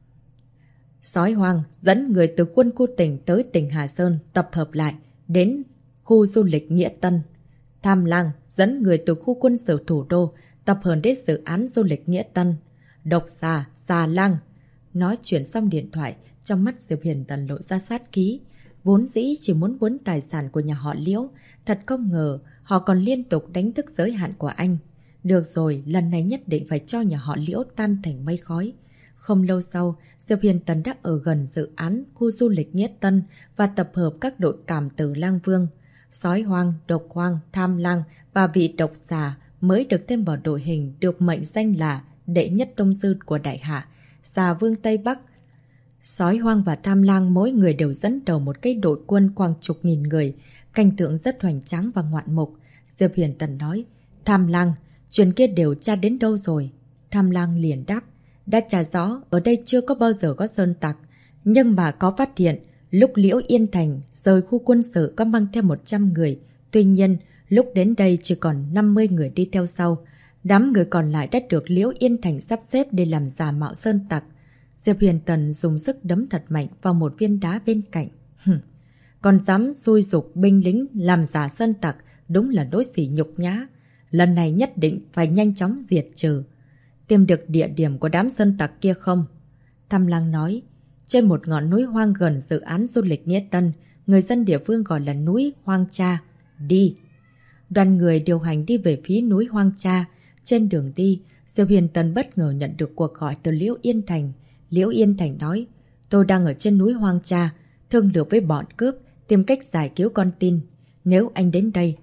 Sói Hoang dẫn người từ quân khu tỉnh tới tỉnh Hà Sơn tập hợp lại, đến khu du lịch Nghĩa Tân. Tham Lang dẫn người từ khu quân sự thủ đô tập hợp đến dự án du lịch Nghĩa Tân. Độc xà lang. Nói chuyện xong điện thoại, trong mắt Diệp Hiền Tần lộ ra sát khí. Vốn dĩ chỉ muốn tài sản của nhà họ Liễu, thật không ngờ họ còn liên tục đánh thức giới hạn của anh. Được rồi, lần này nhất định phải cho nhà họ Liễu tan thành mây khói. Không lâu sau, Diệp Hiền Tần đã ở gần dự án khu du lịch Nghĩa Tân và tập hợp các đội cảm tử lang vương. Sói Hoang, Độc Hoang, Tham Lang và vị độc xà mới được thêm vào đội hình được mệnh danh là đệ nhất tông sư của Đại Hạ, xà vương Tây Bắc. Sói Hoang và Tham Lang mỗi người đều dẫn đầu một cái đội quân khoảng chục nghìn người, cảnh tượng rất hoành tráng và ngoạn mục. Diệp Hiền Tần nói, Tham Lang, chuyện kia điều tra đến đâu rồi? Tham Lang liền đáp, đã tra rõ, ở đây chưa có bao giờ có sơn tặc. Nhưng mà có phát hiện, lúc Liễu Yên Thành rời khu quân sự có mang theo 100 người. Tuy nhiên, lúc đến đây chỉ còn 50 người đi theo sau. Đám người còn lại đã được Liễu Yên Thành sắp xếp để làm giả mạo sơn tặc. Diệp Hiền Tần dùng sức đấm thật mạnh vào một viên đá bên cạnh. Còn dám xui dục binh lính làm giả sơn tặc, đúng là đối xử nhục nhã. Lần này nhất định phải nhanh chóng diệt trừ. Tìm được địa điểm của đám sơn tặc kia không? Tham Lang nói, trên một ngọn núi hoang gần dự án du lịch Nghĩa Tân, người dân địa phương gọi là núi Hoang Cha. Đi! Đoàn người điều hành đi về phía núi Hoang Cha. Trên đường đi, Diệp Hiền Tần bất ngờ nhận được cuộc gọi từ Liễu Yên Thành. Liễu Yên Thành nói, tôi đang ở trên núi Hoang Cha, thương lượng với bọn cướp, tìm cách giải cứu con tin. Nếu anh đến đây,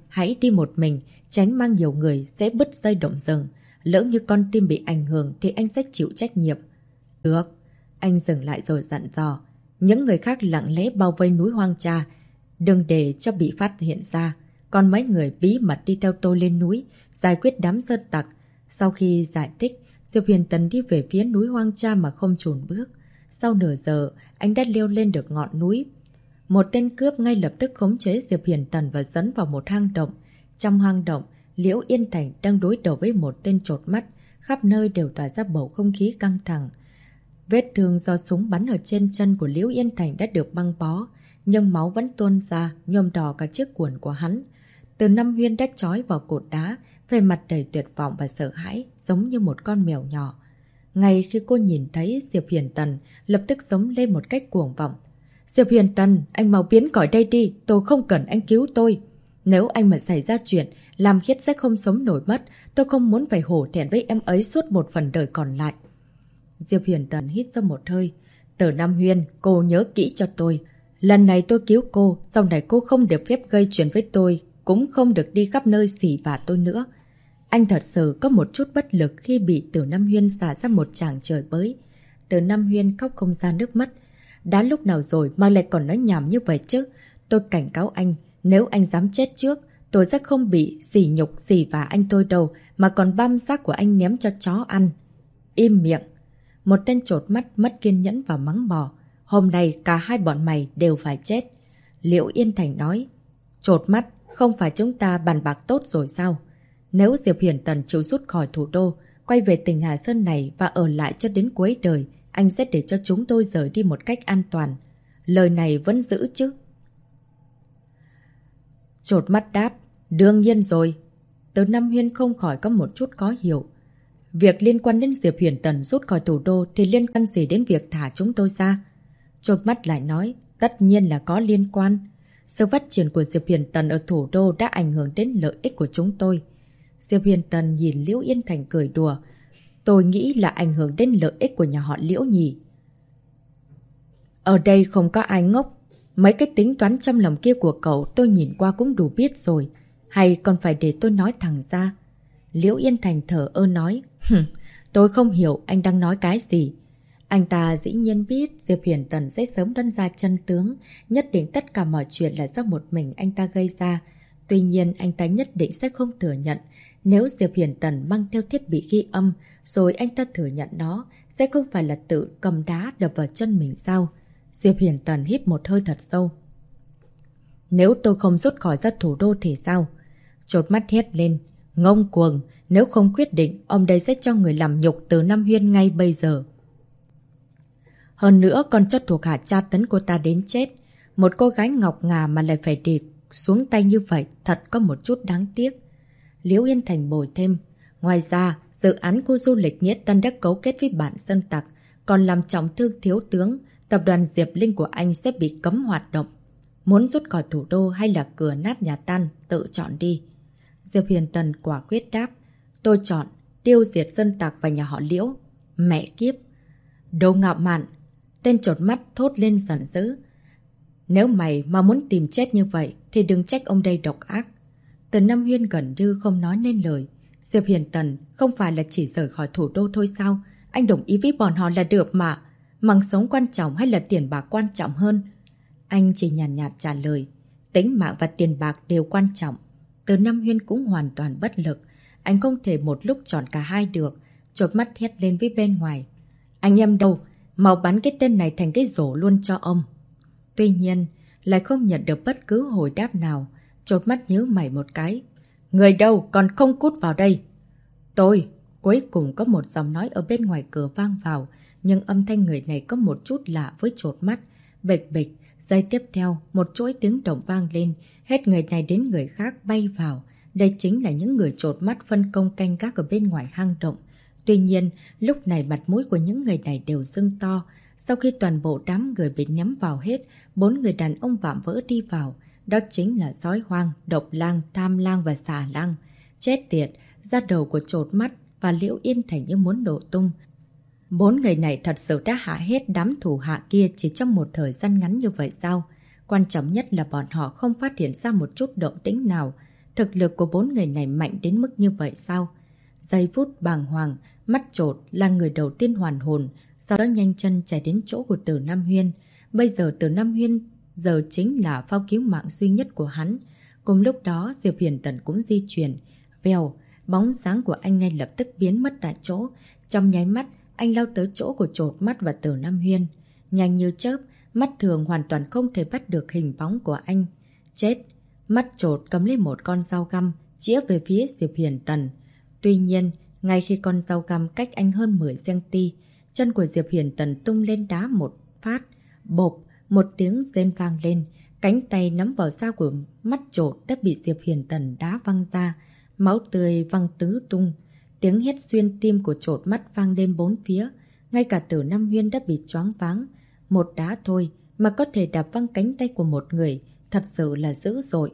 hãy đi một mình, tránh mang nhiều người sẽ bứt dây động rừng. Lỡ như con tim bị ảnh hưởng thì anh sẽ chịu trách nhiệm. Được. Anh dừng lại rồi dặn dò. Những người khác lặng lẽ bao vây núi Hoang Tra, đừng để cho bị phát hiện ra. Còn mấy người bí mật đi theo tôi lên núi, giải quyết đám sơn tặc. Sau khi giải thích, Diệp Huyền Tần đi về phía núi Hoang Tra mà không chùn bước. Sau nửa giờ, anh đã leo lên được ngọn núi. Một tên cướp ngay lập tức khống chế Diệp Huyền Tần và dẫn vào một hang động. Trong hang động, Liễu Yên Thành đang đối đầu với một tên chột mắt. Khắp nơi đều tỏa ra bầu không khí căng thẳng. Vết thương do súng bắn ở trên chân của Liễu Yên Thành đã được băng bó, nhưng máu vẫn tuôn ra, nhuộm đỏ cả chiếc quần của hắn. Từ Nam Huyên đã trói vào cột đá, vẻ mặt đầy tuyệt vọng và sợ hãi, giống như một con mèo nhỏ. Ngay khi cô nhìn thấy Diệp Huyền Tần, lập tức giống lên một cách cuồng vọng. Diệp Huyền Tần, anh mau biến khỏi đây đi, tôi không cần anh cứu tôi. Nếu anh mà xảy ra chuyện, Lam Khiết sẽ không sống nổi mất, tôi không muốn phải hổ thẹn với em ấy suốt một phần đời còn lại. Diệp Huyền Tần hít ra một hơi. Từ Nam Huyên, cô nhớ kỹ cho tôi. Lần này tôi cứu cô, sau này cô không được phép gây chuyện với tôi, cũng không được đi khắp nơi xỉ vả tôi nữa. Anh thật sự có một chút bất lực khi bị Từ Nam Huyên xả ra một tràng trời bới. Từ Nam Huyên khóc không ra nước mắt. Đã lúc nào rồi mà lại còn nói nhảm như vậy chứ? Tôi cảnh cáo anh, nếu anh dám chết trước, tôi sẽ không bị sỉ nhục xỉ vả anh tôi đâu, mà còn băm xác của anh ném cho chó ăn. Im miệng. Một tên chột mắt mất kiên nhẫn và mắng bò. Hôm nay cả hai bọn mày đều phải chết. Liễu Yên Thành nói. Chột mắt, không phải chúng ta bàn bạc tốt rồi sao? Nếu Diệp Huyền Tần chịu rút khỏi thủ đô, quay về tỉnh Hà Sơn này và ở lại cho đến cuối đời, anh sẽ để cho chúng tôi rời đi một cách an toàn. Lời này vẫn giữ chứ? Chột mắt đáp. Đương nhiên rồi. Từ Nam Huyên không khỏi có một chút khó hiểu. Việc liên quan đến Diệp Huyền Tần rút khỏi thủ đô thì liên quan gì đến việc thả chúng tôi ra? Chột mắt lại nói, tất nhiên là có liên quan. Sự phát triển của Diệp Huyền Tần ở thủ đô đã ảnh hưởng đến lợi ích của chúng tôi. Diệp Huyền Tần nhìn Liễu Yên Thành cười đùa. Tôi nghĩ là ảnh hưởng đến lợi ích của nhà họ Liễu nhỉ. Ở đây không có ai ngốc. Mấy cái tính toán trong lòng kia của cậu tôi nhìn qua cũng đủ biết rồi. Hay còn phải để tôi nói thẳng ra? Liễu Yên Thành thở ơ nói. Tôi không hiểu anh đang nói cái gì. Anh ta dĩ nhiên biết Diệp Huyền Tần sẽ sớm đoán ra chân tướng. Nhất định tất cả mọi chuyện là do một mình anh ta gây ra. Tuy nhiên anh ta nhất định sẽ không thừa nhận. Nếu Diệp Huyền Tần mang theo thiết bị ghi âm rồi anh ta thừa nhận nó, sẽ không phải là tự cầm đá đập vào chân mình sao? Diệp Huyền Tần hít một hơi thật sâu. Nếu tôi không rút khỏi ra thủ đô thì sao? Chột mắt hét lên. Ngông cuồng, nếu không quyết định, ông đây sẽ cho người làm nhục Từ Nam Huyên ngay bây giờ. Hơn nữa còn cho thuộc hạ tra tấn cô ta đến chết. Một cô gái ngọc ngà mà lại phải để xuống tay như vậy, thật có một chút đáng tiếc. Liễu Yên Thành bồi thêm. Ngoài ra, dự án khu du lịch Nghĩa Tân đã cấu kết với bản sơn tặc, còn làm trọng thương thiếu tướng, tập đoàn Diệp Linh của anh sẽ bị cấm hoạt động. Muốn rút khỏi thủ đô hay là cửa nát nhà tan, tự chọn đi. Diệp Huyền Tần quả quyết đáp. Tôi chọn tiêu diệt sơn tặc và nhà họ Liễu. Mẹ kiếp. Đồ ngạo mạn. Tên chột mắt thốt lên giận dữ. Nếu mày mà muốn tìm chết như vậy thì đừng trách ông đây độc ác. Từ Nam Huyên gần như không nói nên lời. Diệp Huyền Tần không phải là chỉ rời khỏi thủ đô thôi sao? Anh đồng ý với bọn họ là được mà. Mạng sống quan trọng hay là tiền bạc quan trọng hơn? Anh chỉ nhàn nhạt trả lời. Tính mạng và tiền bạc đều quan trọng. Từ Nam Huyên cũng hoàn toàn bất lực. Anh không thể một lúc chọn cả hai được. Chột mắt hét lên với bên ngoài. Anh em đâu? Mau bắn cái tên này thành cái rổ luôn cho ông. Tuy nhiên, lại không nhận được bất cứ hồi đáp nào. Chột mắt nhớ mày một cái. Người đâu còn không cút vào đây? Tôi. Cuối cùng có một giọng nói ở bên ngoài cửa vang vào. Nhưng âm thanh người này có một chút lạ với chột mắt. Bịch bịch. Giây tiếp theo, một chuỗi tiếng động vang lên. Hết người này đến người khác bay vào. Đây chính là những người chột mắt phân công canh gác ở bên ngoài hang động. Tuy nhiên, lúc này mặt mũi của những người này đều sưng to. Sau khi toàn bộ đám người bị ném vào hết, 4 người đàn ông vạm vỡ đi vào. Đó chính là sói hoang, độc lang, tham lang và xà lang. Chết tiệt, da đầu của chột mắt và Liễu Yên Thành như muốn đổ tung. 4 người này thật sự đã hạ hết đám thủ hạ kia chỉ trong một thời gian ngắn như vậy sao? Quan trọng nhất là bọn họ không phát hiện ra một chút động tĩnh nào. Thực lực của 4 người này mạnh đến mức như vậy sao? Giây phút bàng hoàng, mắt trột là người đầu tiên hoàn hồn, sau đó nhanh chân chạy đến chỗ của Từ Nam Huyên. Bây giờ Từ Nam Huyên giờ chính là phao cứu mạng duy nhất của hắn. Cùng lúc đó Diệp Hiền Tần cũng di chuyển. Vèo, bóng dáng của anh ngay lập tức biến mất tại chỗ. Trong nháy mắt, anh lao tới chỗ của Trột Mắt và Từ Nam Huyên. Nhanh như chớp, mắt thường hoàn toàn không thể bắt được hình bóng của anh. Chết! Mắt Trột cầm lấy một con dao găm, chĩa về phía Diệp Hiền Tần. Tuy nhiên, ngay khi con dao găm cách anh hơn 10cm, chân của Diệp Hiền Tần tung lên đá một phát. Bộp! Một tiếng rên vang lên. Cánh tay nắm vào dao của mắt Trột đã bị Diệp Hiền Tần đá văng ra. Máu tươi văng tứ tung. Tiếng hét xuyên tim của Trột Mắt vang lên bốn phía. Ngay cả Từ Nam Huyên đã bị choáng váng. Một đá thôi mà có thể đạp văng cánh tay của một người. Thật sự là dữ dội.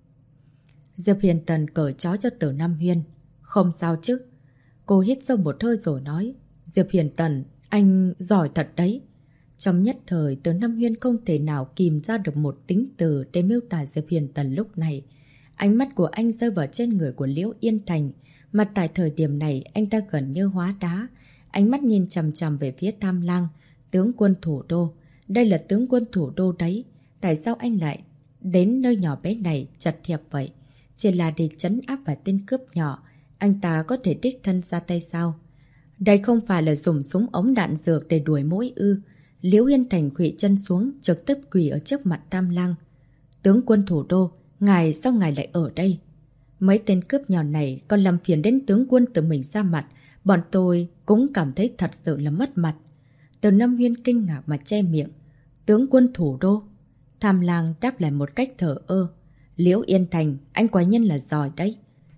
Diệp Hiền Tần cởi trói cho Từ Nam Huyên. Không sao chứ. Cô hít sâu một hơi rồi nói. Diệp Hiền Tần, anh giỏi thật đấy. Trong nhất thời, Từ Nam Huyên không thể nào kìm ra được một tính từ để miêu tả Diệp Hiền Tần lúc này. Ánh mắt của anh rơi vào trên người của Liễu Yên Thành, mà tại thời điểm này anh ta gần như hóa đá. Ánh mắt nhìn chằm chằm về phía Tam Lang, tướng quân thủ đô. Đây là tướng quân thủ đô đấy. Tại sao anh lại đến nơi nhỏ bé này chật hẹp vậy? Chỉ là để trấn áp vài tên cướp nhỏ, anh ta có thể đích thân ra tay sao? Đây không phải là dùng súng ống đạn dược để đuổi mũi ư? Liễu Yên Thành khuỵu chân xuống, trực tiếp quỳ ở trước mặt Tam Lang. Tướng quân thủ đô, sao ngài lại ở đây? Mấy tên cướp nhỏ này còn làm phiền đến tướng quân tự mình ra mặt, bọn tôi cũng cảm thấy thật sự là mất mặt. Từ Nam Huyên kinh ngạc mà che miệng. Tướng quân thủ đô? Tam Lang đáp lại một cách thờ ơ. Liễu Yên Thành, anh quả nhân là giỏi đấy.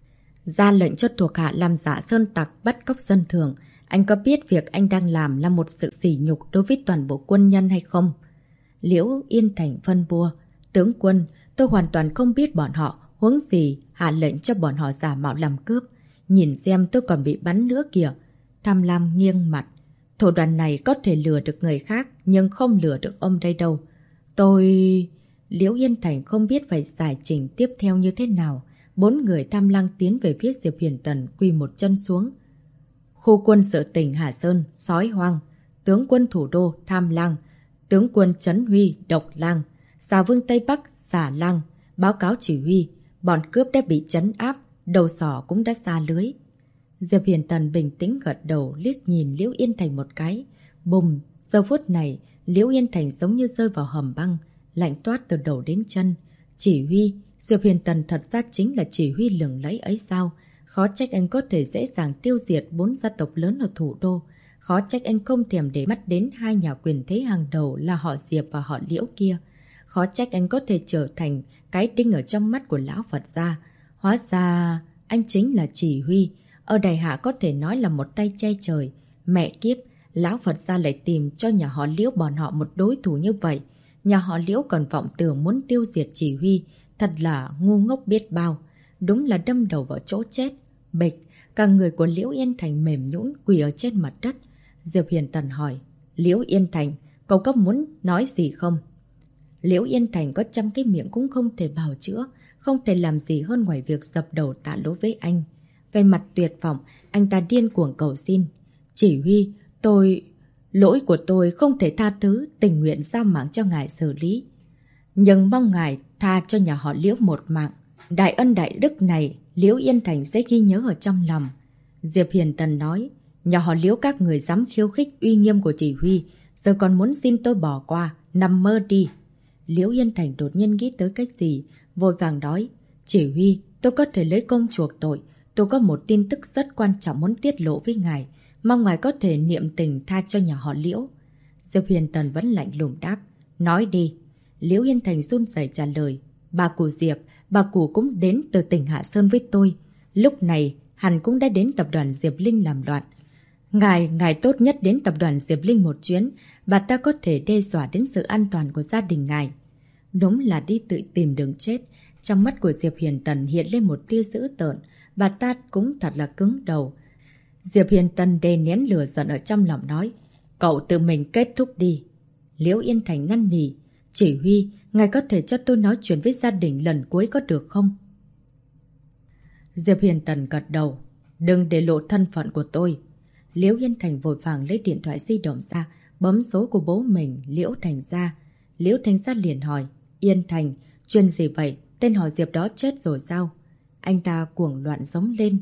Ra lệnh cho thuộc hạ làm giả sơn tặc bắt cóc dân thường. Anh có biết việc anh đang làm là một sự sỉ nhục đối với toàn bộ quân nhân hay không? Liễu Yên Thành phân bua. Tướng quân, tôi hoàn toàn không biết bọn họ, huống gì hạ lệnh cho bọn họ giả mạo làm cướp. Nhìn xem tôi còn bị bắn nữa kìa. Tham Lam nghiêng mặt. Thủ đoạn này có thể lừa được người khác, nhưng không lừa được ông đây đâu. Liễu Yên Thành không biết phải giải trình tiếp theo như thế nào. 4 người Tham Lang tiến về phía Diệp Hiền Tần, quỳ một chân xuống. Khu quân sự tỉnh Hà Sơn, Sói Hoang, tướng quân thủ đô Tham Lang, tướng quân Trấn Huy Độc Lang, Xà Vương Tây Bắc Xà Lang, báo cáo chỉ huy, bọn cướp đã bị trấn áp, đầu sỏ cũng đã xa lưới. Diệp Hiền Tần bình tĩnh gật đầu, liếc nhìn Liễu Yên Thành một cái. Bùm, giờ phút này, Liễu Yên Thành giống như rơi vào hầm băng, lạnh toát từ đầu đến chân. Chỉ huy, Diệp Hiền Tần thật ra chính là chỉ huy lừng lẫy ấy sao? Khó trách anh có thể dễ dàng tiêu diệt 4 gia tộc lớn ở thủ đô. Khó trách anh không thèm để mắt đến 2 nhà quyền thế hàng đầu là họ Diệp và họ Liễu kia. Khó trách anh có thể trở thành cái đinh ở trong mắt của lão Phật gia. Hóa ra anh chính là chỉ huy. Ở Đại Hạ có thể nói là một tay che trời. Mẹ kiếp, lão Phật gia lại tìm cho nhà họ Liễu bọn họ một đối thủ như vậy. Nhà họ Liễu còn vọng tưởng muốn tiêu diệt chỉ huy. Thật là ngu ngốc biết bao. Đúng là đâm đầu vào chỗ chết. Bịch, cả người của Liễu Yên Thành mềm nhũn quỳ ở trên mặt đất. Diệp Hiền Tần hỏi, Liễu Yên Thành, cậu có muốn nói gì không? Liễu Yên Thành có trăm cái miệng cũng không thể bào chữa, không thể làm gì hơn ngoài việc dập đầu tạ lỗi với anh. Về mặt tuyệt vọng, anh ta điên cuồng cầu xin. Chỉ huy, lỗi của tôi không thể tha thứ, tình nguyện giao mạng cho ngài xử lý. Nhưng mong ngài tha cho nhà họ Liễu một mạng. Đại ân đại đức này, Liễu Yên Thành sẽ ghi nhớ ở trong lòng. Diệp Hiền Tần nói, nhà họ Liễu các người dám khiêu khích uy nghiêm của chỉ huy, giờ còn muốn xin tôi bỏ qua, nằm mơ đi. Liễu Yên Thành đột nhiên nghĩ tới cái gì, vội vàng nói, chỉ huy, tôi có thể lấy công chuộc tội, tôi có một tin tức rất quan trọng muốn tiết lộ với ngài, mong ngài có thể niệm tình tha cho nhà họ Liễu. Diệp Hiền Tần vẫn lạnh lùng đáp, nói đi. Liễu Yên Thành run rẩy trả lời, bà cụ Diệp, bà cụ cũng đến từ tỉnh Hạ Sơn với tôi. Lúc này, hắn cũng đã đến tập đoàn Diệp Linh làm loạn. Ngài tốt nhất đến tập đoàn Diệp Linh một chuyến, bà ta có thể đe dọa đến sự an toàn của gia đình ngài. Đúng là đi tự tìm đường chết. Trong mắt của Diệp Hiền Tần hiện lên một tia dữ tợn, bà ta cũng thật là cứng đầu. Diệp Hiền Tần đè nén lửa giận ở trong lòng nói, cậu tự mình kết thúc đi. Liễu Yên Thành năn nỉ, chỉ huy, ngài có thể cho tôi nói chuyện với gia đình lần cuối có được không? Diệp Hiền Tần gật đầu. Đừng để lộ thân phận của tôi. Liễu Yên Thành vội vàng lấy điện thoại di động ra, bấm số của bố mình, Liễu Thành Gia. Liễu Thành Gia liền hỏi, Yên Thành, chuyện gì vậy? Tên họ Diệp đó chết rồi sao? Anh ta cuồng loạn giống lên.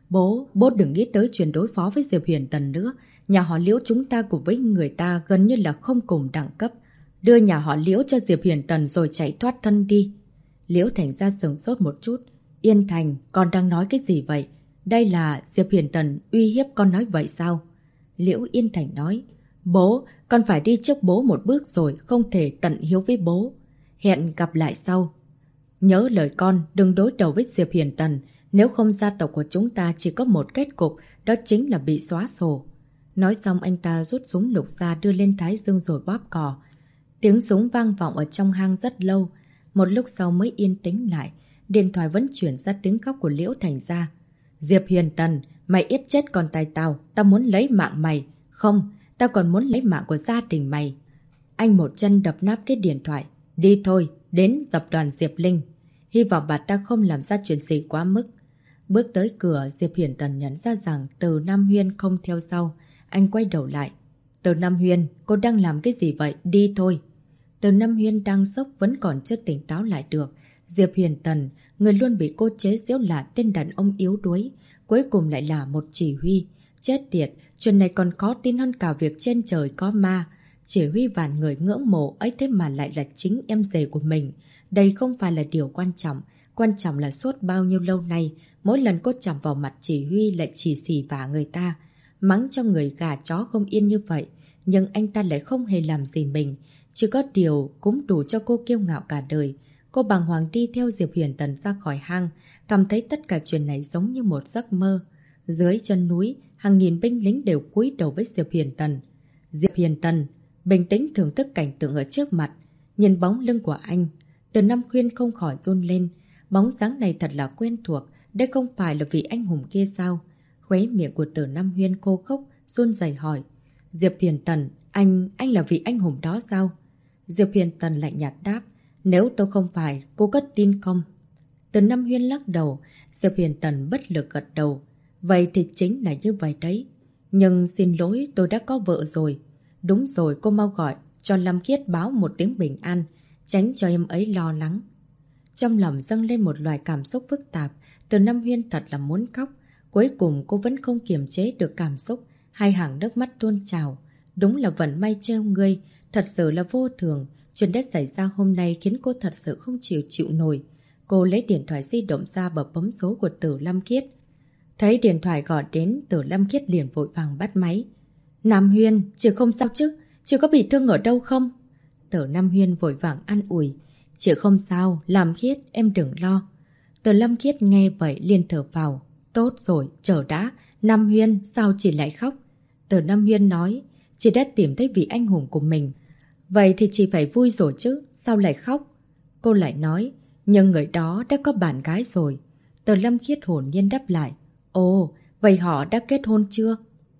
Bố đừng nghĩ tới chuyện đối phó với Diệp Hiền Tần nữa. Nhà họ Liễu chúng ta cùng với người ta gần như là không cùng đẳng cấp. Đưa nhà họ Liễu cho Diệp Hiền Tần rồi chạy thoát thân đi. Liễu Thành Gia sửng sốt một chút. Yên Thành, con đang nói cái gì vậy? Đây là Diệp Hiền Tần uy hiếp con nói vậy sao? Liễu Yên Thành nói, bố, con phải đi trước bố một bước rồi, không thể tận hiếu với bố. Hẹn gặp lại sau. Nhớ lời con, đừng đối đầu với Diệp Hiền Tần. Nếu không gia tộc của chúng ta chỉ có một kết cục, đó chính là bị xóa sổ. Nói xong anh ta rút súng lục ra đưa lên thái dương rồi bóp cò. Tiếng súng vang vọng ở trong hang rất lâu. Một lúc sau mới yên tĩnh lại. Điện thoại vẫn chuyển ra tiếng khóc của Liễu Thành Gia. Diệp Hiền Tần, mày yếp chết con tay tao. Tao muốn lấy mạng mày. Không, tao còn muốn lấy mạng của gia đình mày. Anh một chân đập nát cái điện thoại. Đi thôi, đến tập đoàn Diệp Linh. Hy vọng bà ta không làm ra chuyện gì quá mức. Bước tới cửa, Diệp Hiền Tần nhận ra rằng Từ Nam Huyên không theo sau. Anh quay đầu lại. Từ Nam Huyên, cô đang làm cái gì vậy? Đi thôi. Từ Nam Huyên đang sốc vẫn còn chưa tỉnh táo lại được. Diệp Hiền Tần, người luôn bị cô chế giễu là tên đàn ông yếu đuối, cuối cùng lại là một chỉ huy. Chết tiệt, chuyện này còn khó tin hơn cả việc trên trời có ma. Chỉ huy vạn người ngưỡng mộ ấy thế mà lại là chính em rể của mình. Đây không phải là điều quan trọng là suốt bao nhiêu lâu nay, mỗi lần cô chạm vào mặt chỉ huy lại chỉ xỉ vả người ta. Mắng cho người gà chó không yên như vậy, nhưng anh ta lại không hề làm gì mình. Chỉ có điều cũng đủ cho cô kiêu ngạo cả đời. Cô bàng hoàng đi theo Diệp Hiền Tần ra khỏi hang, cảm thấy tất cả chuyện này giống như một giấc mơ. Dưới chân núi, hàng nghìn binh lính đều cúi đầu với Diệp Hiền Tần. Diệp Hiền Tần bình tĩnh thưởng thức cảnh tượng ở trước mặt, nhìn bóng lưng của anh. Từ Nam Khuyên không khỏi run lên. Bóng dáng này thật là quen thuộc, đây không phải là vị anh hùng kia sao? Khóe miệng của Từ Nam Huyên khô khốc, run rẩy hỏi. Diệp Hiền Tần, anh là vị anh hùng đó sao? Diệp Hiền Tần lạnh nhạt đáp. Nếu tôi không phải, cô có tin không? Từ Nam Huyên lắc đầu. Diệp Hiền Tần bất lực gật đầu. Vậy thì chính là như vậy đấy. Nhưng xin lỗi, tôi đã có vợ rồi. Đúng rồi, cô mau gọi cho Lâm Khiết báo một tiếng bình an, tránh cho em ấy lo lắng. Trong lòng dâng lên một loài cảm xúc phức tạp. Từ Nam Huyên thật là muốn khóc. Cuối cùng cô vẫn không kiềm chế được cảm xúc. Hai hàng nước mắt tuôn trào. Đúng là vận may trêu ngươi, thật sự là vô thường. Chuyện đã xảy ra hôm nay khiến cô thật sự không chịu nổi. Cô lấy điện thoại di động ra bấm số của Từ Lâm Khiết. Thấy điện thoại gọi đến, Từ Lâm Khiết liền vội vàng bắt máy. Nam Huyên, chị không sao chứ? Chị có bị thương ở đâu không? Từ Nam Huyên vội vàng an ủi. Chị không sao, Lâm Khiết, em đừng lo. Từ Lâm Khiết nghe vậy liền thở vào. Tốt rồi, chờ đã. Nam Huyên, sao chị lại khóc? Từ Nam Huyên nói, chị đã tìm thấy vị anh hùng của mình. Vậy thì chị phải vui rồi chứ, sao lại khóc? Cô lại nói, nhưng người đó đã có bạn gái rồi. Từ Lâm Khiết hồn nhiên đáp lại. Ồ, vậy họ đã kết hôn chưa?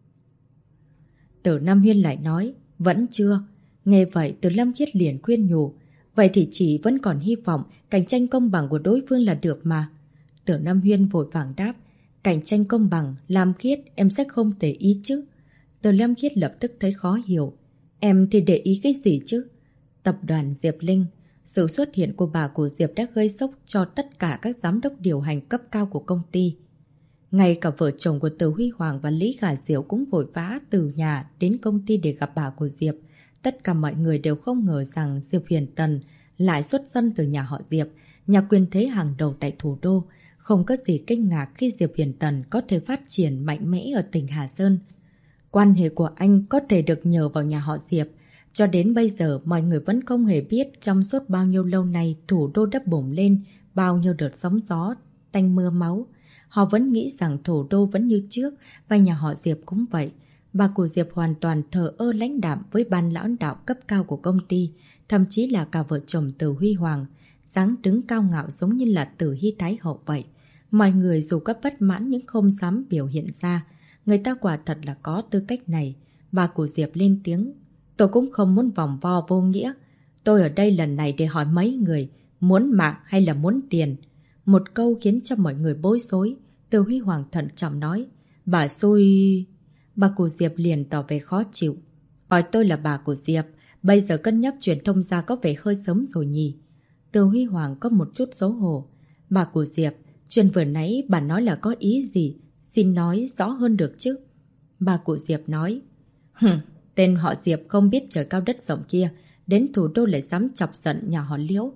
Từ Nam Huyên lại nói, vẫn chưa. Nghe vậy Từ Lâm Khiết liền khuyên nhủ. Vậy thì chị vẫn còn hy vọng cạnh tranh công bằng của đối phương là được mà. Từ Nam Huyên vội vàng đáp. Cạnh tranh công bằng, Lam Khiết, em sẽ không để ý chứ. Từ Lâm Khiết lập tức thấy khó hiểu. Em thì để ý cái gì chứ? Tập đoàn Diệp Linh. Sự xuất hiện của bà của Diệp đã gây sốc cho tất cả các giám đốc điều hành cấp cao của công ty. Ngay cả vợ chồng của Từ Huy Hoàng và Lý Khả Diệu cũng vội vã từ nhà đến công ty để gặp bà của Diệp. Tất cả mọi người đều không ngờ rằng Diệp Hiền Tần lại xuất thân từ nhà họ Diệp, nhà quyền thế hàng đầu tại thủ đô. Không có gì kinh ngạc khi Diệp Hiền Tần có thể phát triển mạnh mẽ ở tỉnh Hà Sơn. Quan hệ của anh có thể được nhờ vào nhà họ Diệp. Cho đến bây giờ, mọi người vẫn không hề biết trong suốt bao nhiêu lâu nay thủ đô đã bùng lên bao nhiêu đợt sóng gió, tanh mưa máu. Họ vẫn nghĩ rằng thủ đô vẫn như trước và nhà họ Diệp cũng vậy. Bà của Diệp hoàn toàn thờ ơ lãnh đạm với ban lãnh đạo cấp cao của công ty, thậm chí là cả vợ chồng Từ Huy Hoàng. Dáng đứng cao ngạo giống như là Từ Hy Thái Hậu vậy. Mọi người dù có bất mãn nhưng không dám biểu hiện ra. Người ta quả thật là có tư cách này. Bà của Diệp lên tiếng. Tôi cũng không muốn vòng vo vô nghĩa. Tôi ở đây lần này để hỏi mấy người, muốn mạng hay là muốn tiền? Một câu khiến cho mọi người bối rối. Từ Huy Hoàng thận trọng nói. Bà xui... Bà của Diệp liền tỏ vẻ khó chịu. Gọi tôi là bà của Diệp. Bây giờ cân nhắc chuyện thông gia có vẻ hơi sớm rồi nhỉ. Từ Huy Hoàng có một chút xấu hổ. Bà của Diệp, chuyện vừa nãy bà nói là có ý gì? Xin nói rõ hơn được chứ. Bà của Diệp nói. Tên họ Diệp không biết trời cao đất rộng kia. Đến thủ đô lại dám chọc giận nhà họ Liễu.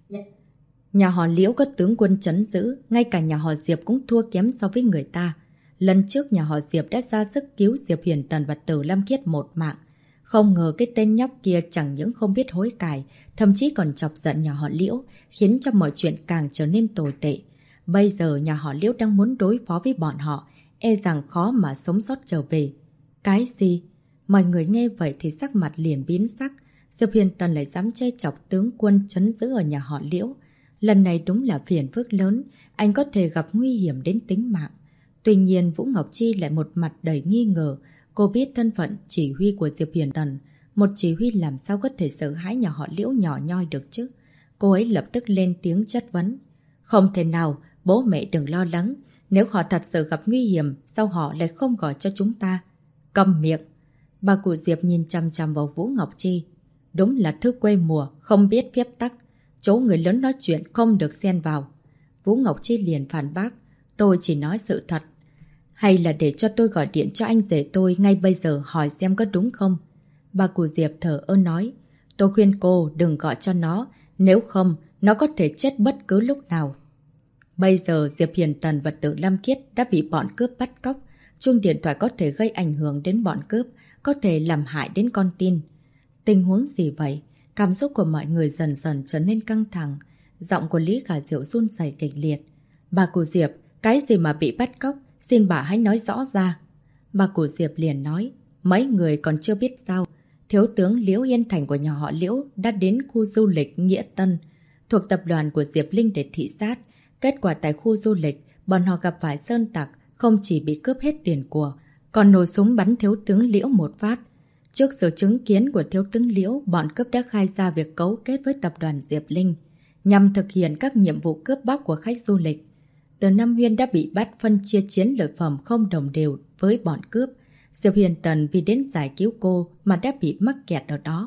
Nhà họ Liễu có tướng quân trấn giữ. Ngay cả nhà họ Diệp cũng thua kém so với người ta. Lần trước nhà họ Diệp đã ra sức cứu Diệp Hiền Tần và Từ Lam Khiết một mạng. Không ngờ cái tên nhóc kia chẳng những không biết hối cải, thậm chí còn chọc giận nhà họ Liễu, khiến cho mọi chuyện càng trở nên tồi tệ. Bây giờ nhà họ Liễu đang muốn đối phó với bọn họ, e rằng khó mà sống sót trở về. Cái gì? Mọi người nghe vậy thì sắc mặt liền biến sắc. Diệp Hiền Tần lại dám chê chọc tướng quân trấn giữ ở nhà họ Liễu. Lần này đúng là phiền phức lớn, anh có thể gặp nguy hiểm đến tính mạng. Tuy nhiên Vũ Ngọc Chi lại một mặt đầy nghi ngờ. Cô biết thân phận chỉ huy của Diệp Hiền Tần. Một chỉ huy làm sao có thể sợ hãi nhà họ Liễu nhỏ nhoi được chứ? Cô ấy lập tức lên tiếng chất vấn. Không thể nào, bố mẹ đừng lo lắng. Nếu họ thật sự gặp nguy hiểm, sao họ lại không gọi cho chúng ta? Câm miệng! Bà cụ Diệp nhìn chằm chằm vào Vũ Ngọc Chi. Đúng là thứ quê mùa, không biết phép tắc. Chỗ người lớn nói chuyện không được xen vào. Vũ Ngọc Chi liền phản bác. Tôi chỉ nói sự thật. Hay là để cho tôi gọi điện cho anh rể tôi ngay bây giờ hỏi xem có đúng không? Bà cụ Diệp thở ơ nói. Tôi khuyên cô đừng gọi cho nó. Nếu không, nó có thể chết bất cứ lúc nào. Bây giờ Diệp Hiền Tần và Từ Lam Khiết đã bị bọn cướp bắt cóc. Chuông điện thoại có thể gây ảnh hưởng đến bọn cướp, có thể làm hại đến con tin. Tình huống gì vậy? Cảm xúc của mọi người dần dần trở nên căng thẳng. Giọng của Lý Khả Diệu run rẩy kịch liệt. Bà cụ Diệp, cái gì mà bị bắt cóc? Xin bà hãy nói rõ ra. Bà cụ Diệp liền nói. Mấy người còn chưa biết sao. Thiếu tướng Liễu Yên Thành của nhà họ Liễu đã đến khu du lịch Nghĩa Tân, thuộc tập đoàn của Diệp Linh để thị sát. Kết quả tại khu du lịch, bọn họ gặp phải sơn tặc, không chỉ bị cướp hết tiền của, còn nổ súng bắn thiếu tướng Liễu một phát. Trước sự chứng kiến của thiếu tướng Liễu, bọn cướp đã khai ra việc cấu kết với tập đoàn Diệp Linh, nhằm thực hiện các nhiệm vụ cướp bóc của khách du lịch. Từ Nam Huyên đã bị bắt phân chia chiến lợi phẩm không đồng đều với bọn cướp. Diệp Hiền Tần vì đến giải cứu cô mà đã bị mắc kẹt ở đó.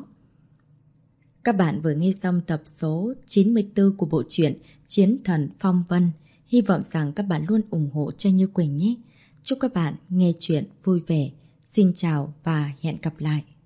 Các bạn vừa nghe xong tập số 94 của bộ truyện Chiến Thần Phong Vân. Hy vọng rằng các bạn luôn ủng hộ cho Như Quỳnh nhé. Chúc các bạn nghe chuyện vui vẻ. Xin chào và hẹn gặp lại.